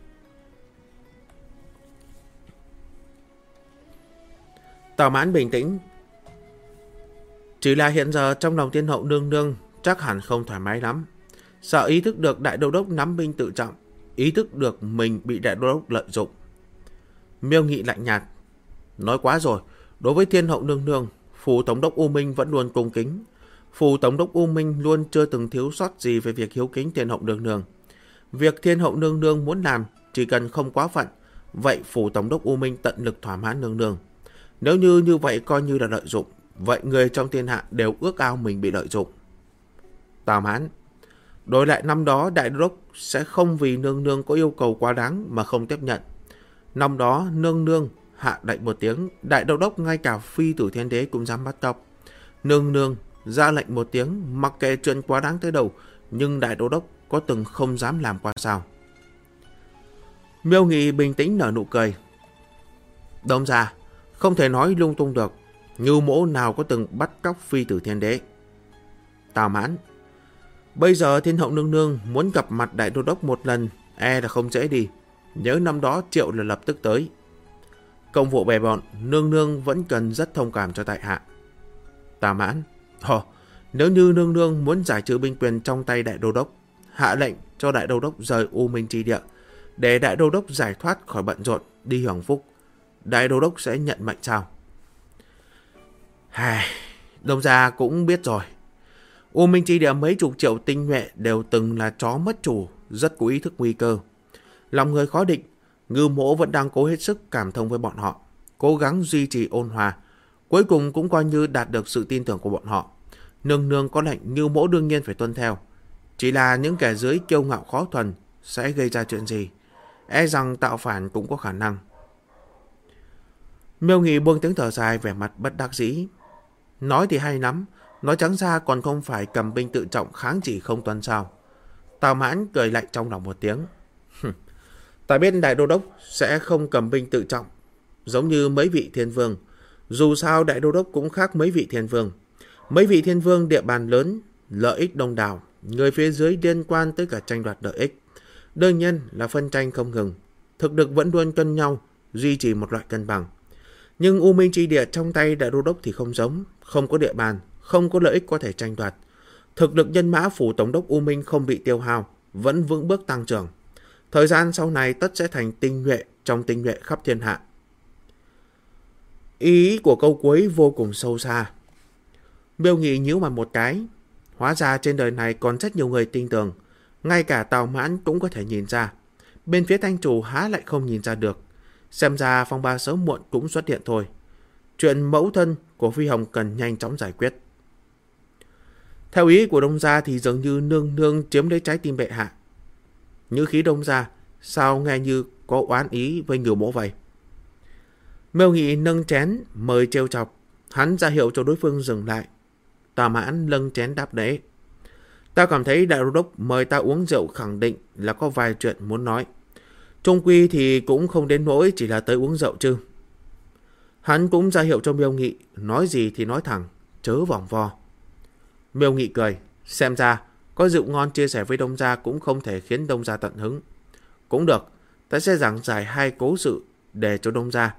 Tào Mãn bình tĩnh. Chỉ là hiện giờ trong lòng Thiên Hậu nương nương chắc hẳn không thoải mái lắm. Sợ ý thức được đại đô đốc nắm binh tự trọng, ý thức được mình bị đại đô đốc lợi dụng. Miêu Nghị lạnh nhạt. Nói quá rồi, đối với Thiên Hậu nương nương, phủ tổng đốc U Minh vẫn luôn cung kính. Phủ tổng đốc U Minh luôn chưa từng thiếu sót gì về việc hiếu kính Thiên Hậu nương nương. Việc Thiên Hậu nương nương muốn làm chỉ cần không quá phận, vậy phủ tổng đốc U Minh tận lực thỏa mãn nương nương. Nếu như vậy coi như là lợi dụng, vậy người trong thiên hạ đều ước ao mình bị lợi dụng. Tào Mãn. Đổi lại năm đó đại đô đốc sẽ không vì nương nương có yêu cầu quá đáng mà không tiếp nhận. Năm đó nương nương hạ lệnh một tiếng, đại đô đốc ngay cả phi tử thiên đế cũng dám bắt cóc. Nương nương ra lệnh một tiếng, mặc kệ chuyện quá đáng tới đâu, nhưng đại đô đốc có từng không dám làm qua sao? Miêu Nghị bình tĩnh nở nụ cười. Đông gia, không thể nói lung tung được. Ngưu Mỗ nào có từng bắt cóc phi tử thiên đế? Tào Mãn. Bây giờ Thiên Hậu nương nương muốn gặp mặt đại đô đốc một lần, e là không dễ đi. Nhớ năm đó Triệu là lập tức tới. Công vụ bề bộn, nương nương vẫn cần rất thông cảm cho tại hạ. Tào Mãn. Nếu như nương nương muốn giải trừ binh quyền trong tay đại đô đốc, hạ lệnh cho đại đô đốc rời U Minh Chi Địa, để đại đô đốc giải thoát khỏi bận rộn đi hưởng phúc, đại đô đốc sẽ nhận mệnh sao? Đông gia cũng biết rồi. U Minh Chi Địa mấy chục triệu tinh nhuệ đều từng là chó mất chủ, rất có ý thức nguy cơ. Lòng người khó định, Ngưu Mỗ vẫn đang cố hết sức cảm thông với bọn họ, cố gắng duy trì ôn hòa. Cuối cùng cũng coi như đạt được sự tin tưởng của bọn họ. Nương nương có lệnh Ngưu Mỗ đương nhiên phải tuân theo. Chỉ là những kẻ dưới kiêu ngạo khó thuần sẽ gây ra chuyện gì, e rằng tạo phản cũng có khả năng. Miêu Nghị buông tiếng thở dài, vẻ mặt bất đắc dĩ. Nói thì hay lắm, nói trắng ra còn không phải cầm binh tự trọng kháng chỉ không tuân sao. Tào Mãn cười lạnh trong lòng một tiếng. Ta biết đại đô đốc sẽ không cầm binh tự trọng, giống như mấy vị thiên vương. Dù sao đại đô đốc cũng khác mấy vị thiên vương. Mấy vị thiên vương địa bàn lớn, lợi ích đông đảo, người phía dưới liên quan tới cả tranh đoạt lợi ích. Đương nhiên là phân tranh không ngừng, thực lực vẫn luôn cân nhau, duy trì một loại cân bằng. Nhưng U Minh Chi Địa trong tay đại đô đốc thì không giống, không có địa bàn, không có lợi ích có thể tranh đoạt. Thực lực nhân mã phủ tổng đốc U Minh không bị tiêu hao, vẫn vững bước tăng trưởng. Thời gian sau này tất sẽ thành tinh nhuệ trong tinh nhuệ khắp thiên hạ. Ý của câu cuối vô cùng sâu xa. Miêu Nghị nhíu mày một cái. Hóa ra trên đời này còn rất nhiều người tin tưởng. Ngay cả Tào Mãn cũng có thể nhìn ra. Bên phía Thanh Chủ há lại không nhìn ra được. Xem ra phong ba sớm muộn cũng xuất hiện thôi. Chuyện mẫu thân của Phi Hồng cần nhanh chóng giải quyết. Theo ý của Đông Gia thì dường như nương nương chiếm lấy trái tim bệ hạ. Như khí Đông Gia, sao nghe như có oán ý với Ngưu Mỗ vậy? Miêu Nghị nâng chén mời trêu chọc. Hắn ra hiệu cho đối phương dừng lại. Tào Mãn nâng chén đáp lễ. Ta cảm thấy đại đô đốc mời ta uống rượu khẳng định là có vài chuyện muốn nói. Trung quy thì cũng không đến nỗi chỉ là tới uống rượu chứ. Hắn cũng ra hiệu cho Miêu Nghị, nói gì thì nói thẳng, chớ vòng vo. Miêu Nghị cười, xem ra có rượu ngon chia sẻ với Đông Gia cũng không thể khiến Đông Gia tận hứng. Cũng được, ta sẽ giảng giải 2 cố sự để cho Đông Gia.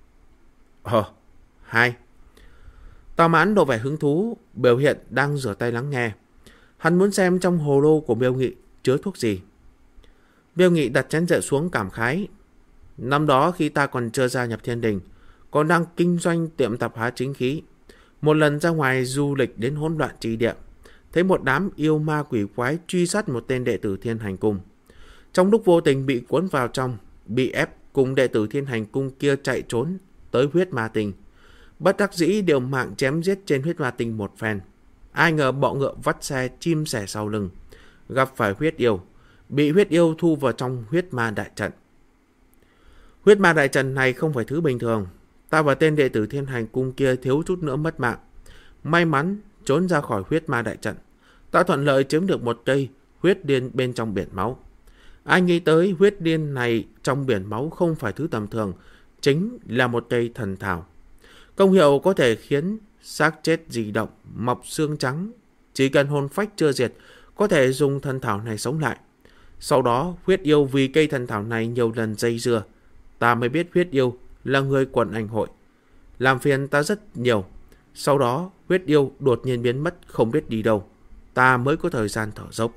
2. Tào Mãn lộ vẻ hứng thú, biểu hiện đang rửa tay lắng nghe. Hắn muốn xem trong hồ lô của Miêu Nghị chứa thuốc gì. Miêu Nghị đặt chén rượu xuống cảm khái. Năm đó khi ta còn chưa gia nhập Thiên Đình, còn đang kinh doanh tiệm tạp hóa chính khí. Một lần ra ngoài du lịch đến hỗn loạn Tri Địa, thấy một đám yêu ma quỷ quái truy sát một tên đệ tử Thiên Hành Cung. Trong lúc vô tình bị cuốn vào trong, bị ép cùng đệ tử Thiên Hành Cung kia chạy trốn tới Huyết Ma Tinh. Bất đắc dĩ điều mạng chém giết trên Huyết Ma Tinh một phen. Ai ngờ bọ ngựa vắt xe chim sẻ sau lưng, gặp phải huyết yêu, bị huyết yêu thu vào trong huyết ma đại trận. Huyết ma đại trận này không phải thứ bình thường. Ta và tên đệ tử Thiên Hành Cung kia thiếu chút nữa mất mạng. May mắn trốn ra khỏi huyết ma đại trận. Ta thuận lợi chiếm được một cây huyết điên bên trong biển máu. Ai nghĩ tới huyết điên này trong biển máu không phải thứ tầm thường, chính là một cây thần thảo. Công hiệu có thể khiến xác chết dị động, mọc xương trắng. Chỉ cần hồn phách chưa diệt, có thể dùng thần thảo này sống lại. Sau đó, huyết yêu vì cây thần thảo này nhiều lần dây dưa. Ta mới biết huyết yêu là người quần ảnh hội, làm phiền ta rất nhiều. Sau đó, huyết yêu đột nhiên biến mất không biết đi đâu. Ta mới có thời gian thở dốc.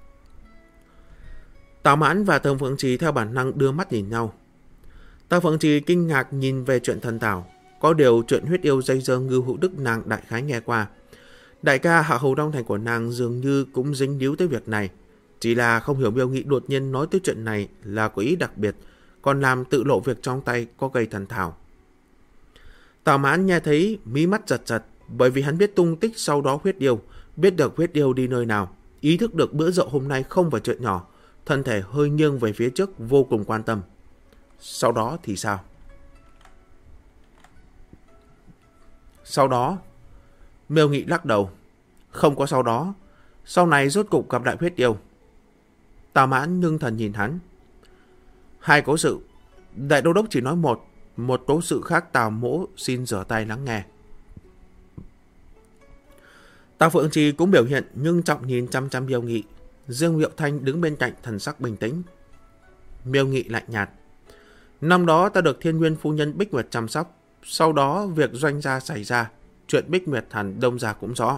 Tào Mãn và Tào Phượng Trì theo bản năng đưa mắt nhìn nhau. Tào Phượng Trì kinh ngạc nhìn về chuyện thần thảo. Có điều chuyện huyết yêu dây dưa Ngưu Hữu Đức nàng đại khái nghe qua. Đại ca Hạ Hầu Đông Thành của nàng dường như cũng dính líu tới việc này. Chỉ là không hiểu Miêu Nghị đột nhiên nói tới chuyện này là có ý đặc biệt, còn làm tự lộ việc trong tay có cây thần thảo. Tào Mãn nghe thấy mí mắt giật giật, bởi vì hắn biết tung tích sau đó huyết yêu, biết được huyết yêu đi nơi nào, ý thức được bữa rượu hôm nay không phải chuyện nhỏ, thân thể hơi nghiêng về phía trước vô cùng quan tâm. Sau đó thì sao? Sau đó, Miêu Nghị lắc đầu. Không có sau đó. Sau này rốt cục gặp lại huyết yêu. Tào Mãn ngưng thần nhìn hắn. 2 cố sự. Đại đô đốc chỉ nói một cố sự khác Tào Mỗ xin rửa tay lắng nghe. Tào Phượng Trì cũng biểu hiện ngưng trọng nhìn chăm chăm Miêu Nghị. Dương Hiệu Thanh đứng bên cạnh thần sắc bình tĩnh. Miêu Nghị lạnh nhạt. Năm đó ta được Thiên Nguyên phu nhân Bích Nguyệt chăm sóc. Sau đó việc doanh gia xảy ra, chuyện Bích Nguyệt hẳn Đông gia cũng rõ.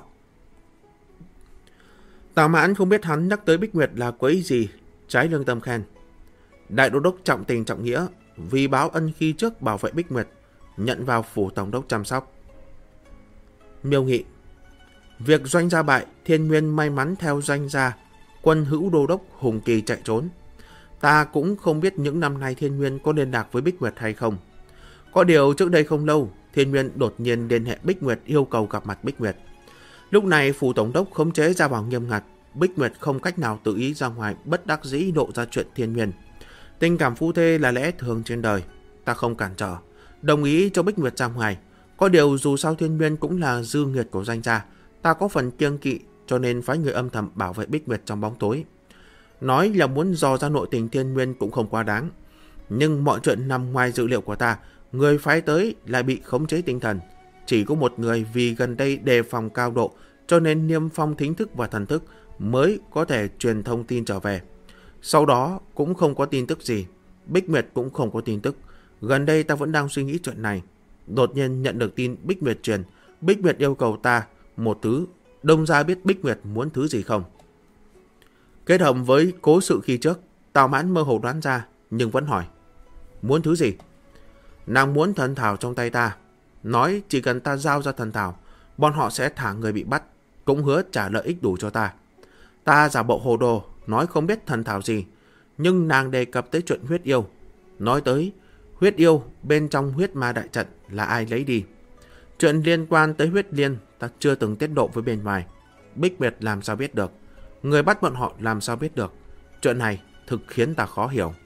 Tào Mãn không biết hắn nhắc tới Bích Nguyệt là có ý gì, trái lương tâm khen. Đại đô đốc trọng tình trọng nghĩa, vì báo ân khi trước bảo vệ Bích Nguyệt, nhận vào phủ tổng đốc chăm sóc. Miêu Nghị. Việc doanh gia bại, Thiên Nguyên may mắn theo doanh gia, quân hữu đô đốc hùng kỳ chạy trốn. Ta cũng không biết những năm nay Thiên Nguyên có liên lạc với Bích Nguyệt hay không. Có điều trước đây không lâu, Thiên Nguyên đột nhiên liên hệ Bích Nguyệt yêu cầu gặp mặt Bích Nguyệt. Lúc này phủ tổng đốc khống chế Gia Bảo nghiêm ngặt, Bích Nguyệt không cách nào tự ý ra ngoài, bất đắc dĩ lộ ra chuyện Thiên Nguyên. Tình cảm phu thê là lẽ thường trên đời, ta không cản trở, đồng ý cho Bích Nguyệt ra ngoài. Có điều dù sao Thiên Nguyên cũng là dư nghiệt của danh gia, ta có phần kiêng kỵ, cho nên phái người âm thầm bảo vệ Bích Nguyệt trong bóng tối. Nói là muốn dò ra nội tình Thiên Nguyên cũng không quá đáng, nhưng mọi chuyện nằm ngoài dự liệu của ta. Người phái tới lại bị khống chế tinh thần. Chỉ có một người vì gần đây đề phòng cao độ, cho nên niêm phong thính thức và thần thức mới có thể truyền thông tin trở về. Sau đó cũng không có tin tức gì. Bích Nguyệt cũng không có tin tức. Gần đây ta vẫn đang suy nghĩ chuyện này. Đột nhiên nhận được tin Bích Nguyệt truyền. Bích Nguyệt yêu cầu ta một thứ. Đông gia biết Bích Nguyệt muốn thứ gì không? Kết hợp với cố sự khi trước, Tào Mãn mơ hồ đoán ra, nhưng vẫn hỏi. Muốn thứ gì? Nàng muốn thần thảo trong tay ta. Nói chỉ cần ta giao ra thần thảo, bọn họ sẽ thả người bị bắt, cũng hứa trả lợi ích đủ cho ta. Ta giả bộ hồ đồ, nói không biết thần thảo gì, nhưng nàng đề cập tới chuyện huyết yêu. Nói tới huyết yêu bên trong huyết ma đại trận là ai lấy đi. Chuyện liên quan tới huyết liên ta chưa từng tiết lộ với bên ngoài. Bích Nguyệt làm sao biết được? Người bắt bọn họ làm sao biết được? Chuyện này thực khiến ta khó hiểu.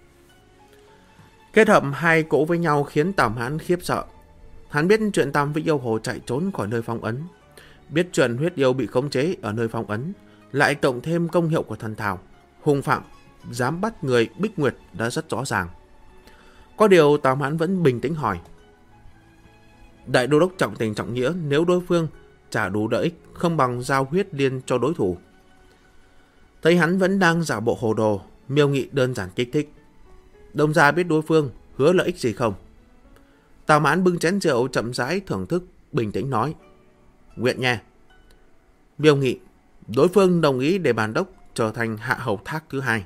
Kết hợp hai cỗ với nhau khiến Tào Mãn khiếp sợ. Hắn biết chuyện Tam Vĩ Yêu Hồ chạy trốn khỏi nơi phong ấn, biết chuyện huyết yêu bị khống chế ở nơi phong ấn, lại cộng thêm công hiệu của thần thảo, hung phạm dám bắt người Bích Nguyệt đã rất rõ ràng. Có điều Tào Mãn vẫn bình tĩnh hỏi. Đại đô đốc trọng tình trọng nghĩa, nếu đối phương trả đủ lợi ích không bằng giao huyết liên cho đối thủ. Thấy hắn vẫn đang giả bộ hồ đồ, Miêu Nghị đơn giản kích thích. Đông gia biết đối phương hứa lợi ích gì không? Tào Mãn bưng chén rượu chậm rãi thưởng thức, bình tĩnh nói. Nguyện nha. Miêu Nghị, đối phương đồng ý để bản đốc trở thành hạ hầu thác thứ hai.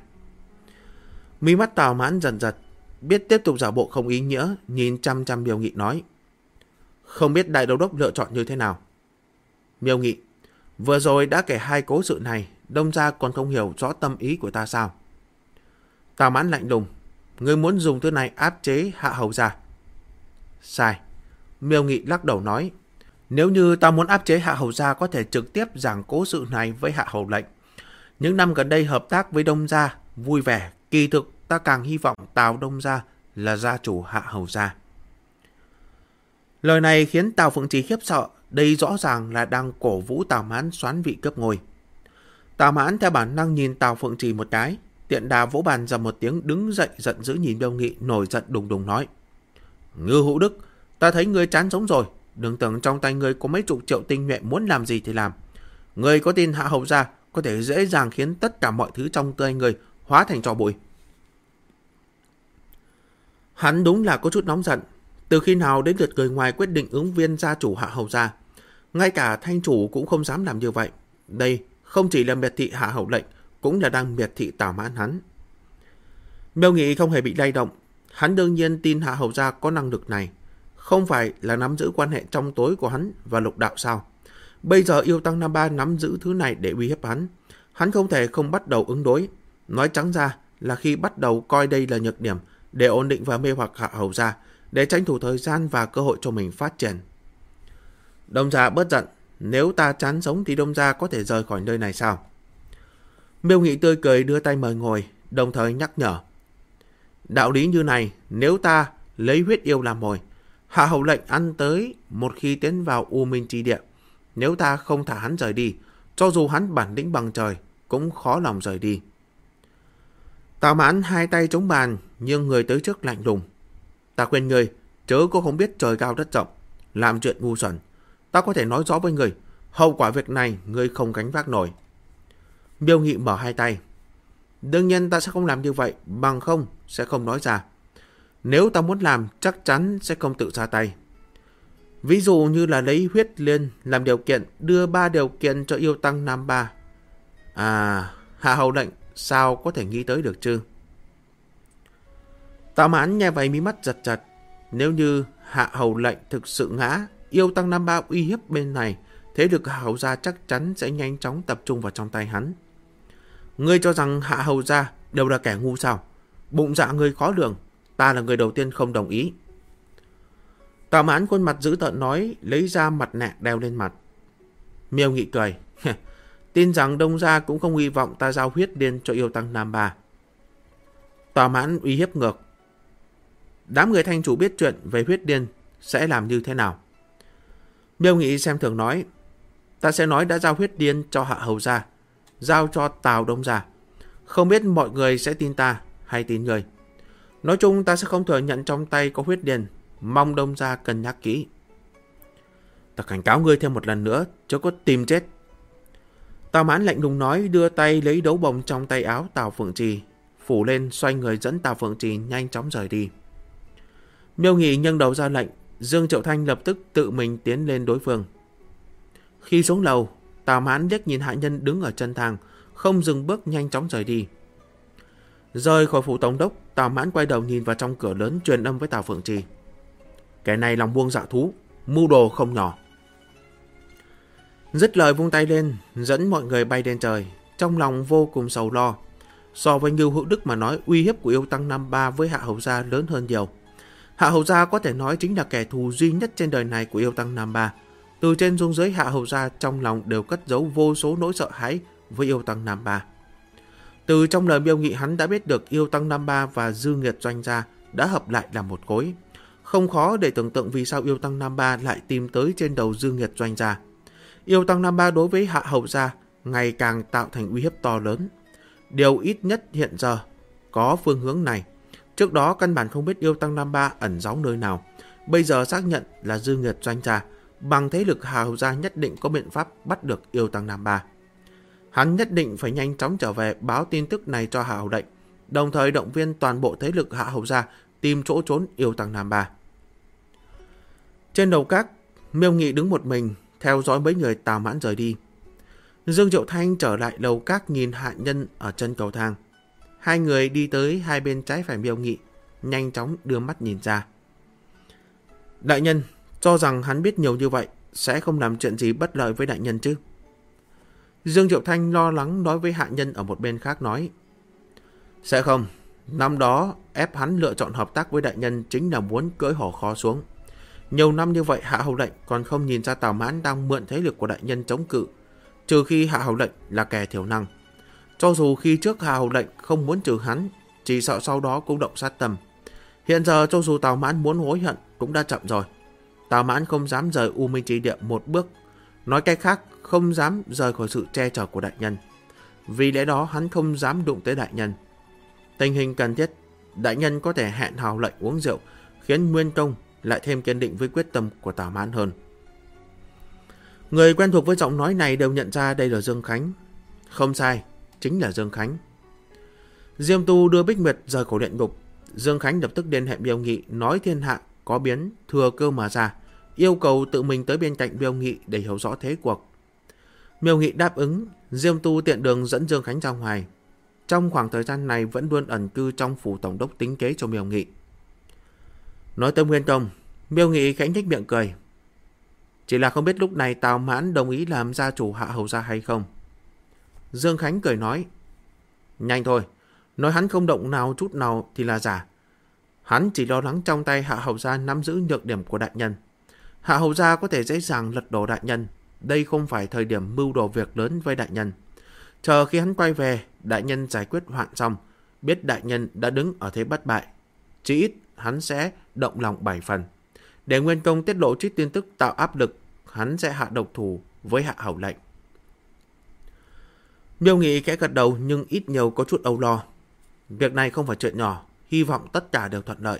Mí mắt Tào Mãn dần giật, biết tiếp tục giả bộ không ý nghĩa, nhìn chăm chăm Miêu Nghị nói. Không biết đại đô đốc lựa chọn như thế nào? Miêu Nghị, vừa rồi đã kể hai cố sự này, Đông gia còn không hiểu rõ tâm ý của ta sao? Tào Mãn lạnh lùng, ngươi muốn dùng thứ này áp chế hạ hầu gia. Sai. Miêu Nghị lắc đầu nói, nếu như ta muốn áp chế hạ hầu gia có thể trực tiếp giảng cố sự này với hạ hầu lệnh. Những năm gần đây hợp tác với Đông gia vui vẻ, kỳ thực ta càng hy vọng Tào Đông gia là gia chủ hạ hầu gia. Lời này khiến Tào Phượng Trì khiếp sợ, đây rõ ràng là đang cổ vũ Tào Mãn soán vị cướp ngôi. Tào Mãn theo bản năng nhìn Tào Phượng Trì một cái, tiện đà vỗ bàn dầm một tiếng đứng dậy giận dữ nhìn Miêu Nghị nổi giận đùng đùng nói. Ngư Hữu Đức, ta thấy ngươi chán sống rồi, đừng tưởng trong tay ngươi có mấy chục triệu tinh nhuệ muốn làm gì thì làm. Ngươi có tin hạ hầu gia có thể dễ dàng khiến tất cả mọi thứ trong tay ngươi hóa thành tro bụi. Hắn đúng là có chút nóng giận. Từ khi nào đến lượt người ngoài quyết định ứng viên gia chủ hạ hầu gia, ngay cả thanh chủ cũng không dám làm như vậy. Đây không chỉ là miệt thị hạ hầu lệnh, cũng là đang miệt thị Tào Mãn hắn. Miêu Nghị không hề bị lay động. Hắn đương nhiên tin hạ hầu gia có năng lực này. Không phải là nắm giữ quan hệ trong tối của hắn và Lục Đạo sao? Bây giờ Yêu Tăng Nam Ba nắm giữ thứ này để uy hiếp hắn. Hắn không thể không bắt đầu ứng đối. Nói trắng ra là khi bắt đầu coi đây là nhược điểm để ổn định và mê hoặc hạ hầu gia, để tranh thủ thời gian và cơ hội cho mình phát triển. Đông gia bớt giận, nếu ta chán sống thì Đông gia có thể rời khỏi nơi này sao? Miêu Nghị tươi cười đưa tay mời ngồi, đồng thời nhắc nhở. Đạo lý như này, nếu ta lấy huyết yêu làm mồi, hạ hầu lệnh ăn tới một khi tiến vào U Minh Chi Địa. Nếu ta không thả hắn rời đi, cho dù hắn bản lĩnh bằng trời, cũng khó lòng rời đi. Tào Mãn hai tay chống bàn, nhưng người tới trước lạnh lùng. Ta khuyên ngươi, chớ có không biết trời cao đất rộng, làm chuyện ngu xuẩn. Ta có thể nói rõ với ngươi, hậu quả việc này ngươi không gánh vác nổi. Miêu Nghị mở hai tay. Đương nhiên ta sẽ không làm như vậy, bằng không sẽ không nói ra. Nếu ta muốn làm, chắc chắn sẽ không tự ra tay. Ví dụ như là lấy huyết liên làm điều kiện, đưa 3 điều kiện cho Yêu Tăng Nam Ba. Hạ hầu lệnh sao có thể nghĩ tới được chứ? Tào Mãn nghe vậy mí mắt giật giật. Nếu như hạ hầu lệnh thực sự ngã, Yêu Tăng Nam Ba uy hiếp bên này, thế lực hạ hầu gia chắc chắn sẽ nhanh chóng tập trung vào trong tay hắn. Ngươi cho rằng hạ hầu gia đều là kẻ ngu sao? Bụng dạ ngươi khó lường, ta là người đầu tiên không đồng ý. Tào Mãn khuôn mặt dữ tợn nói, lấy ra mặt nạ đeo lên mặt. Miêu Nghị cười. Tin rằng Đông gia cũng không hy vọng ta giao huyết điên cho yêu tăng Nam Ba. Tào Mãn uy hiếp ngược. Đám người Thanh chủ biết chuyện về huyết điên sẽ làm như thế nào? Miêu Nghị xem thường nói, ta sẽ nói đã giao huyết điên cho Hạ Hầu gia, giao cho Tào Đông gia. Không biết mọi người sẽ tin ta hay tin người. Nói chung ta sẽ không thừa nhận trong tay có huyết điên, mong Đông gia cân nhắc kỹ. Ta cảnh cáo ngươi thêm một lần nữa, chớ có tìm chết. Tào Mãn lạnh lùng nói, đưa tay lấy đấu bồng trong tay áo Tào Phượng Trì, phủ lên xoay người dẫn Tào Phượng Trì nhanh chóng rời đi. Miêu Nghị nhấc đầu ra lệnh, Dương Triệu Thanh lập tức tự mình tiến lên đối phương. Khi xuống lầu, Tào Mãn liếc nhìn hạ nhân đứng ở chân thang, không dừng bước nhanh chóng rời đi. Rời khỏi phủ tổng đốc, Tào Mãn quay đầu nhìn vào trong cửa lớn, truyền âm với Tào Phượng Trì. Kẻ này lòng buông dạ thú, mưu đồ không nhỏ. Dứt lời vung tay lên, dẫn mọi người bay lên trời, trong lòng vô cùng sầu lo. So với Ngưu Hữu Đức mà nói, uy hiếp của yêu tăng Nam Ba với Hạ Hầu gia lớn hơn nhiều. Hạ Hầu gia có thể nói chính là kẻ thù duy nhất trên đời này của yêu tăng Nam Ba. Từ trên xuống dưới, Hạ Hầu gia trong lòng đều cất giấu vô số nỗi sợ hãi với yêu tăng Nam Ba. Từ trong lời Miêu Nghị, hắn đã biết được yêu tăng Nam Ba và Dư Nghiệt Doanh gia đã hợp lại làm một khối. Không khó để tưởng tượng vì sao yêu tăng Nam Ba lại tìm tới trên đầu Dư Nghiệt Doanh gia. Yêu tăng Nam Ba đối với Hạ Hầu gia ngày càng tạo thành uy hiếp to lớn. Điều ít nhất hiện giờ có phương hướng này. Trước đó căn bản không biết yêu tăng Nam Ba ẩn giấu nơi nào. Bây giờ xác nhận là Dư Nghiệt Doanh gia. Bằng thế lực Hạ Hầu gia nhất định có biện pháp bắt được yêu tăng Nam Ba. Hắn nhất định phải nhanh chóng trở về báo tin tức này cho Hạ Hầu Lệnh, đồng thời động viên toàn bộ thế lực Hạ Hầu gia tìm chỗ trốn yêu tăng Nam Ba. Trên đầu các, Miêu Nghị đứng một mình, theo dõi mấy người Tào Mãn rời đi. Dương Triệu Thanh trở lại lầu các nhìn hạ nhân ở chân cầu thang. Hai người đi tới hai bên trái phải Miêu Nghị, nhanh chóng đưa mắt nhìn ra. Đại nhân, cho rằng hắn biết nhiều như vậy, sẽ không làm chuyện gì bất lợi với đại nhân chứ? Dương Triệu Thanh lo lắng nói với hạ nhân ở một bên khác nói. Sẽ không, năm đó ép hắn lựa chọn hợp tác với đại nhân chính là muốn cưỡi hổ khó xuống. Nhiều năm như vậy Hạ Hầu Lệnh còn không nhìn ra Tào Mãn đang mượn thế lực của đại nhân chống cự, trừ khi Hạ Hầu Lệnh là kẻ thiểu năng. Cho dù khi trước Hạ Hầu Lệnh không muốn trừ hắn, chỉ sợ sau đó cũng động sát tâm. Hiện giờ cho dù Tào Mãn muốn hối hận cũng đã chậm rồi. Tào Mãn không dám rời U Minh Chi Địa một bước, nói cách khác không dám rời khỏi sự che chở của đại nhân. Vì lẽ đó hắn không dám đụng tới đại nhân. Tình hình cần thiết, đại nhân có thể hẹn Hầu Lệnh uống rượu, khiến Nguyên Công lại thêm kiên định với quyết tâm của Tào Mãn hơn. Người quen thuộc với giọng nói này đều nhận ra đây là Dương Khánh. Không sai, chính là Dương Khánh. Diêm Tu đưa Bích Nguyệt rời khỏi luyện ngục. Dương Khánh lập tức liên hệ Miêu Nghị, nói thiên hạ có biến, thừa cơ mà ra, yêu cầu tự mình tới bên cạnh Miêu Nghị để hiểu rõ thế cuộc. Miêu Nghị đáp ứng. Diêm Tu tiện đường dẫn Dương Khánh ra ngoài. Trong khoảng thời gian này vẫn luôn ẩn cư trong phủ tổng đốc tính kế cho Miêu Nghị. Nói tới Nguyên Công, Miêu Nghị khẽ nhếch miệng cười. Chỉ là không biết lúc này Tào Mãn đồng ý làm gia chủ Hạ Hầu gia hay không. Dương Khánh cười nói. Nhanh thôi, nói hắn không động nào chút nào thì là giả. Hắn chỉ lo lắng trong tay Hạ Hầu gia nắm giữ nhược điểm của đại nhân. Hạ Hầu gia có thể dễ dàng lật đổ đại nhân. Đây không phải thời điểm mưu đồ việc lớn với đại nhân. Chờ khi hắn quay về, đại nhân giải quyết hoạn xong, biết đại nhân đã đứng ở thế bất bại, chỉ ít hắn sẽ động lòng 7 phần. Để Nguyên Công tiết lộ chút tin tức tạo áp lực, hắn sẽ hạ độc thủ với Hạ Hầu Lệnh. Miêu Nghị khẽ gật đầu nhưng ít nhiều có chút âu lo. Việc này không phải chuyện nhỏ, hy vọng tất cả đều thuận lợi.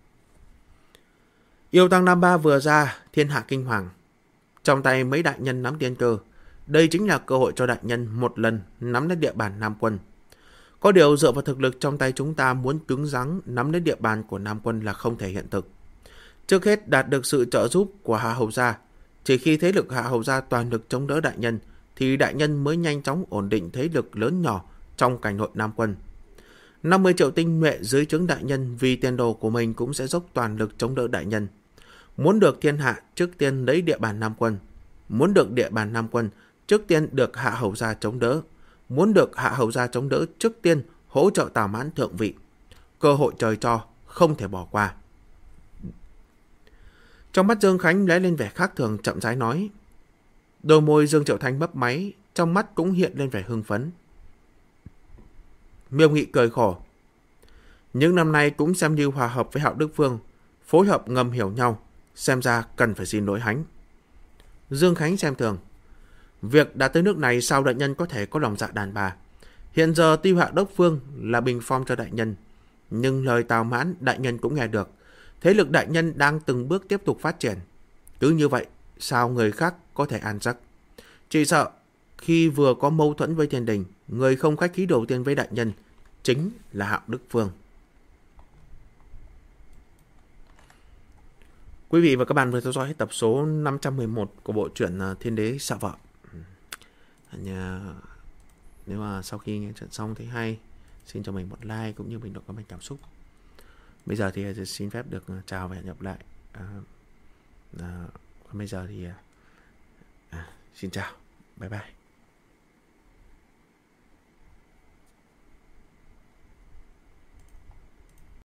Yêu tăng Nam Ba vừa ra, thiên hạ kinh hoàng. Trong tay mấy đại nhân nắm tiên cơ, đây chính là cơ hội cho đại nhân một lần nắm lấy địa bàn Nam Quân. Có điều dựa vào thực lực trong tay chúng ta muốn cứng rắn nắm lấy địa bàn của Nam Quân là không thể hiện thực. Trước hết đạt được sự trợ giúp của Hạ Hầu gia, chỉ khi thế lực Hạ Hầu gia toàn lực chống đỡ đại nhân thì đại nhân mới nhanh chóng ổn định thế lực lớn nhỏ trong cảnh nội Nam Quân. 50 triệu tinh nhuệ dưới trướng đại nhân vì tiền đồ của mình cũng sẽ dốc toàn lực chống đỡ đại nhân. Muốn được thiên hạ trước tiên lấy địa bàn Nam Quân, muốn được địa bàn Nam Quân trước tiên được Hạ Hầu gia chống đỡ, muốn được Hạ Hầu gia chống đỡ trước tiên hỗ trợ Tào Mãn thượng vị. Cơ hội trời cho, không thể bỏ qua. Trong mắt Dương Khánh lóe lên vẻ khác thường, chậm rãi nói. Đôi môi Dương Triệu Thanh mấp máy, trong mắt cũng hiện lên vẻ hưng phấn. Miêu Nghị cười khổ. Những năm nay cũng xem như hòa hợp với Hạo Đức Vương, phối hợp ngầm hiểu nhau, xem ra cần phải xin lỗi hắn. Dương Khánh xem thường. Việc đã tới nước này sao đại nhân có thể có lòng dạ đàn bà. Hiện giờ tuy Hạo Đức Vương là bình phong cho đại nhân, nhưng lời Tào Mãn đại nhân cũng nghe được. Thế lực đại nhân đang từng bước tiếp tục phát triển. Cứ như vậy, sao người khác có thể an giấc? Chỉ sợ, khi vừa có mâu thuẫn với thiên đình, người không khách khí đầu tiên với đại nhân chính là Hạo Đức Vương. Quý vị và các bạn vừa theo dõi tập số 511 của bộ truyện Thiên Đế Xạ Vợ. Nếu mà sau khi nghe chuyện xong thấy hay, xin cho mình một like cũng như bình luận comment cảm xúc. Bây giờ thì xin phép được chào và hẹn gặp lại. Bây giờ thì xin chào, bye bye.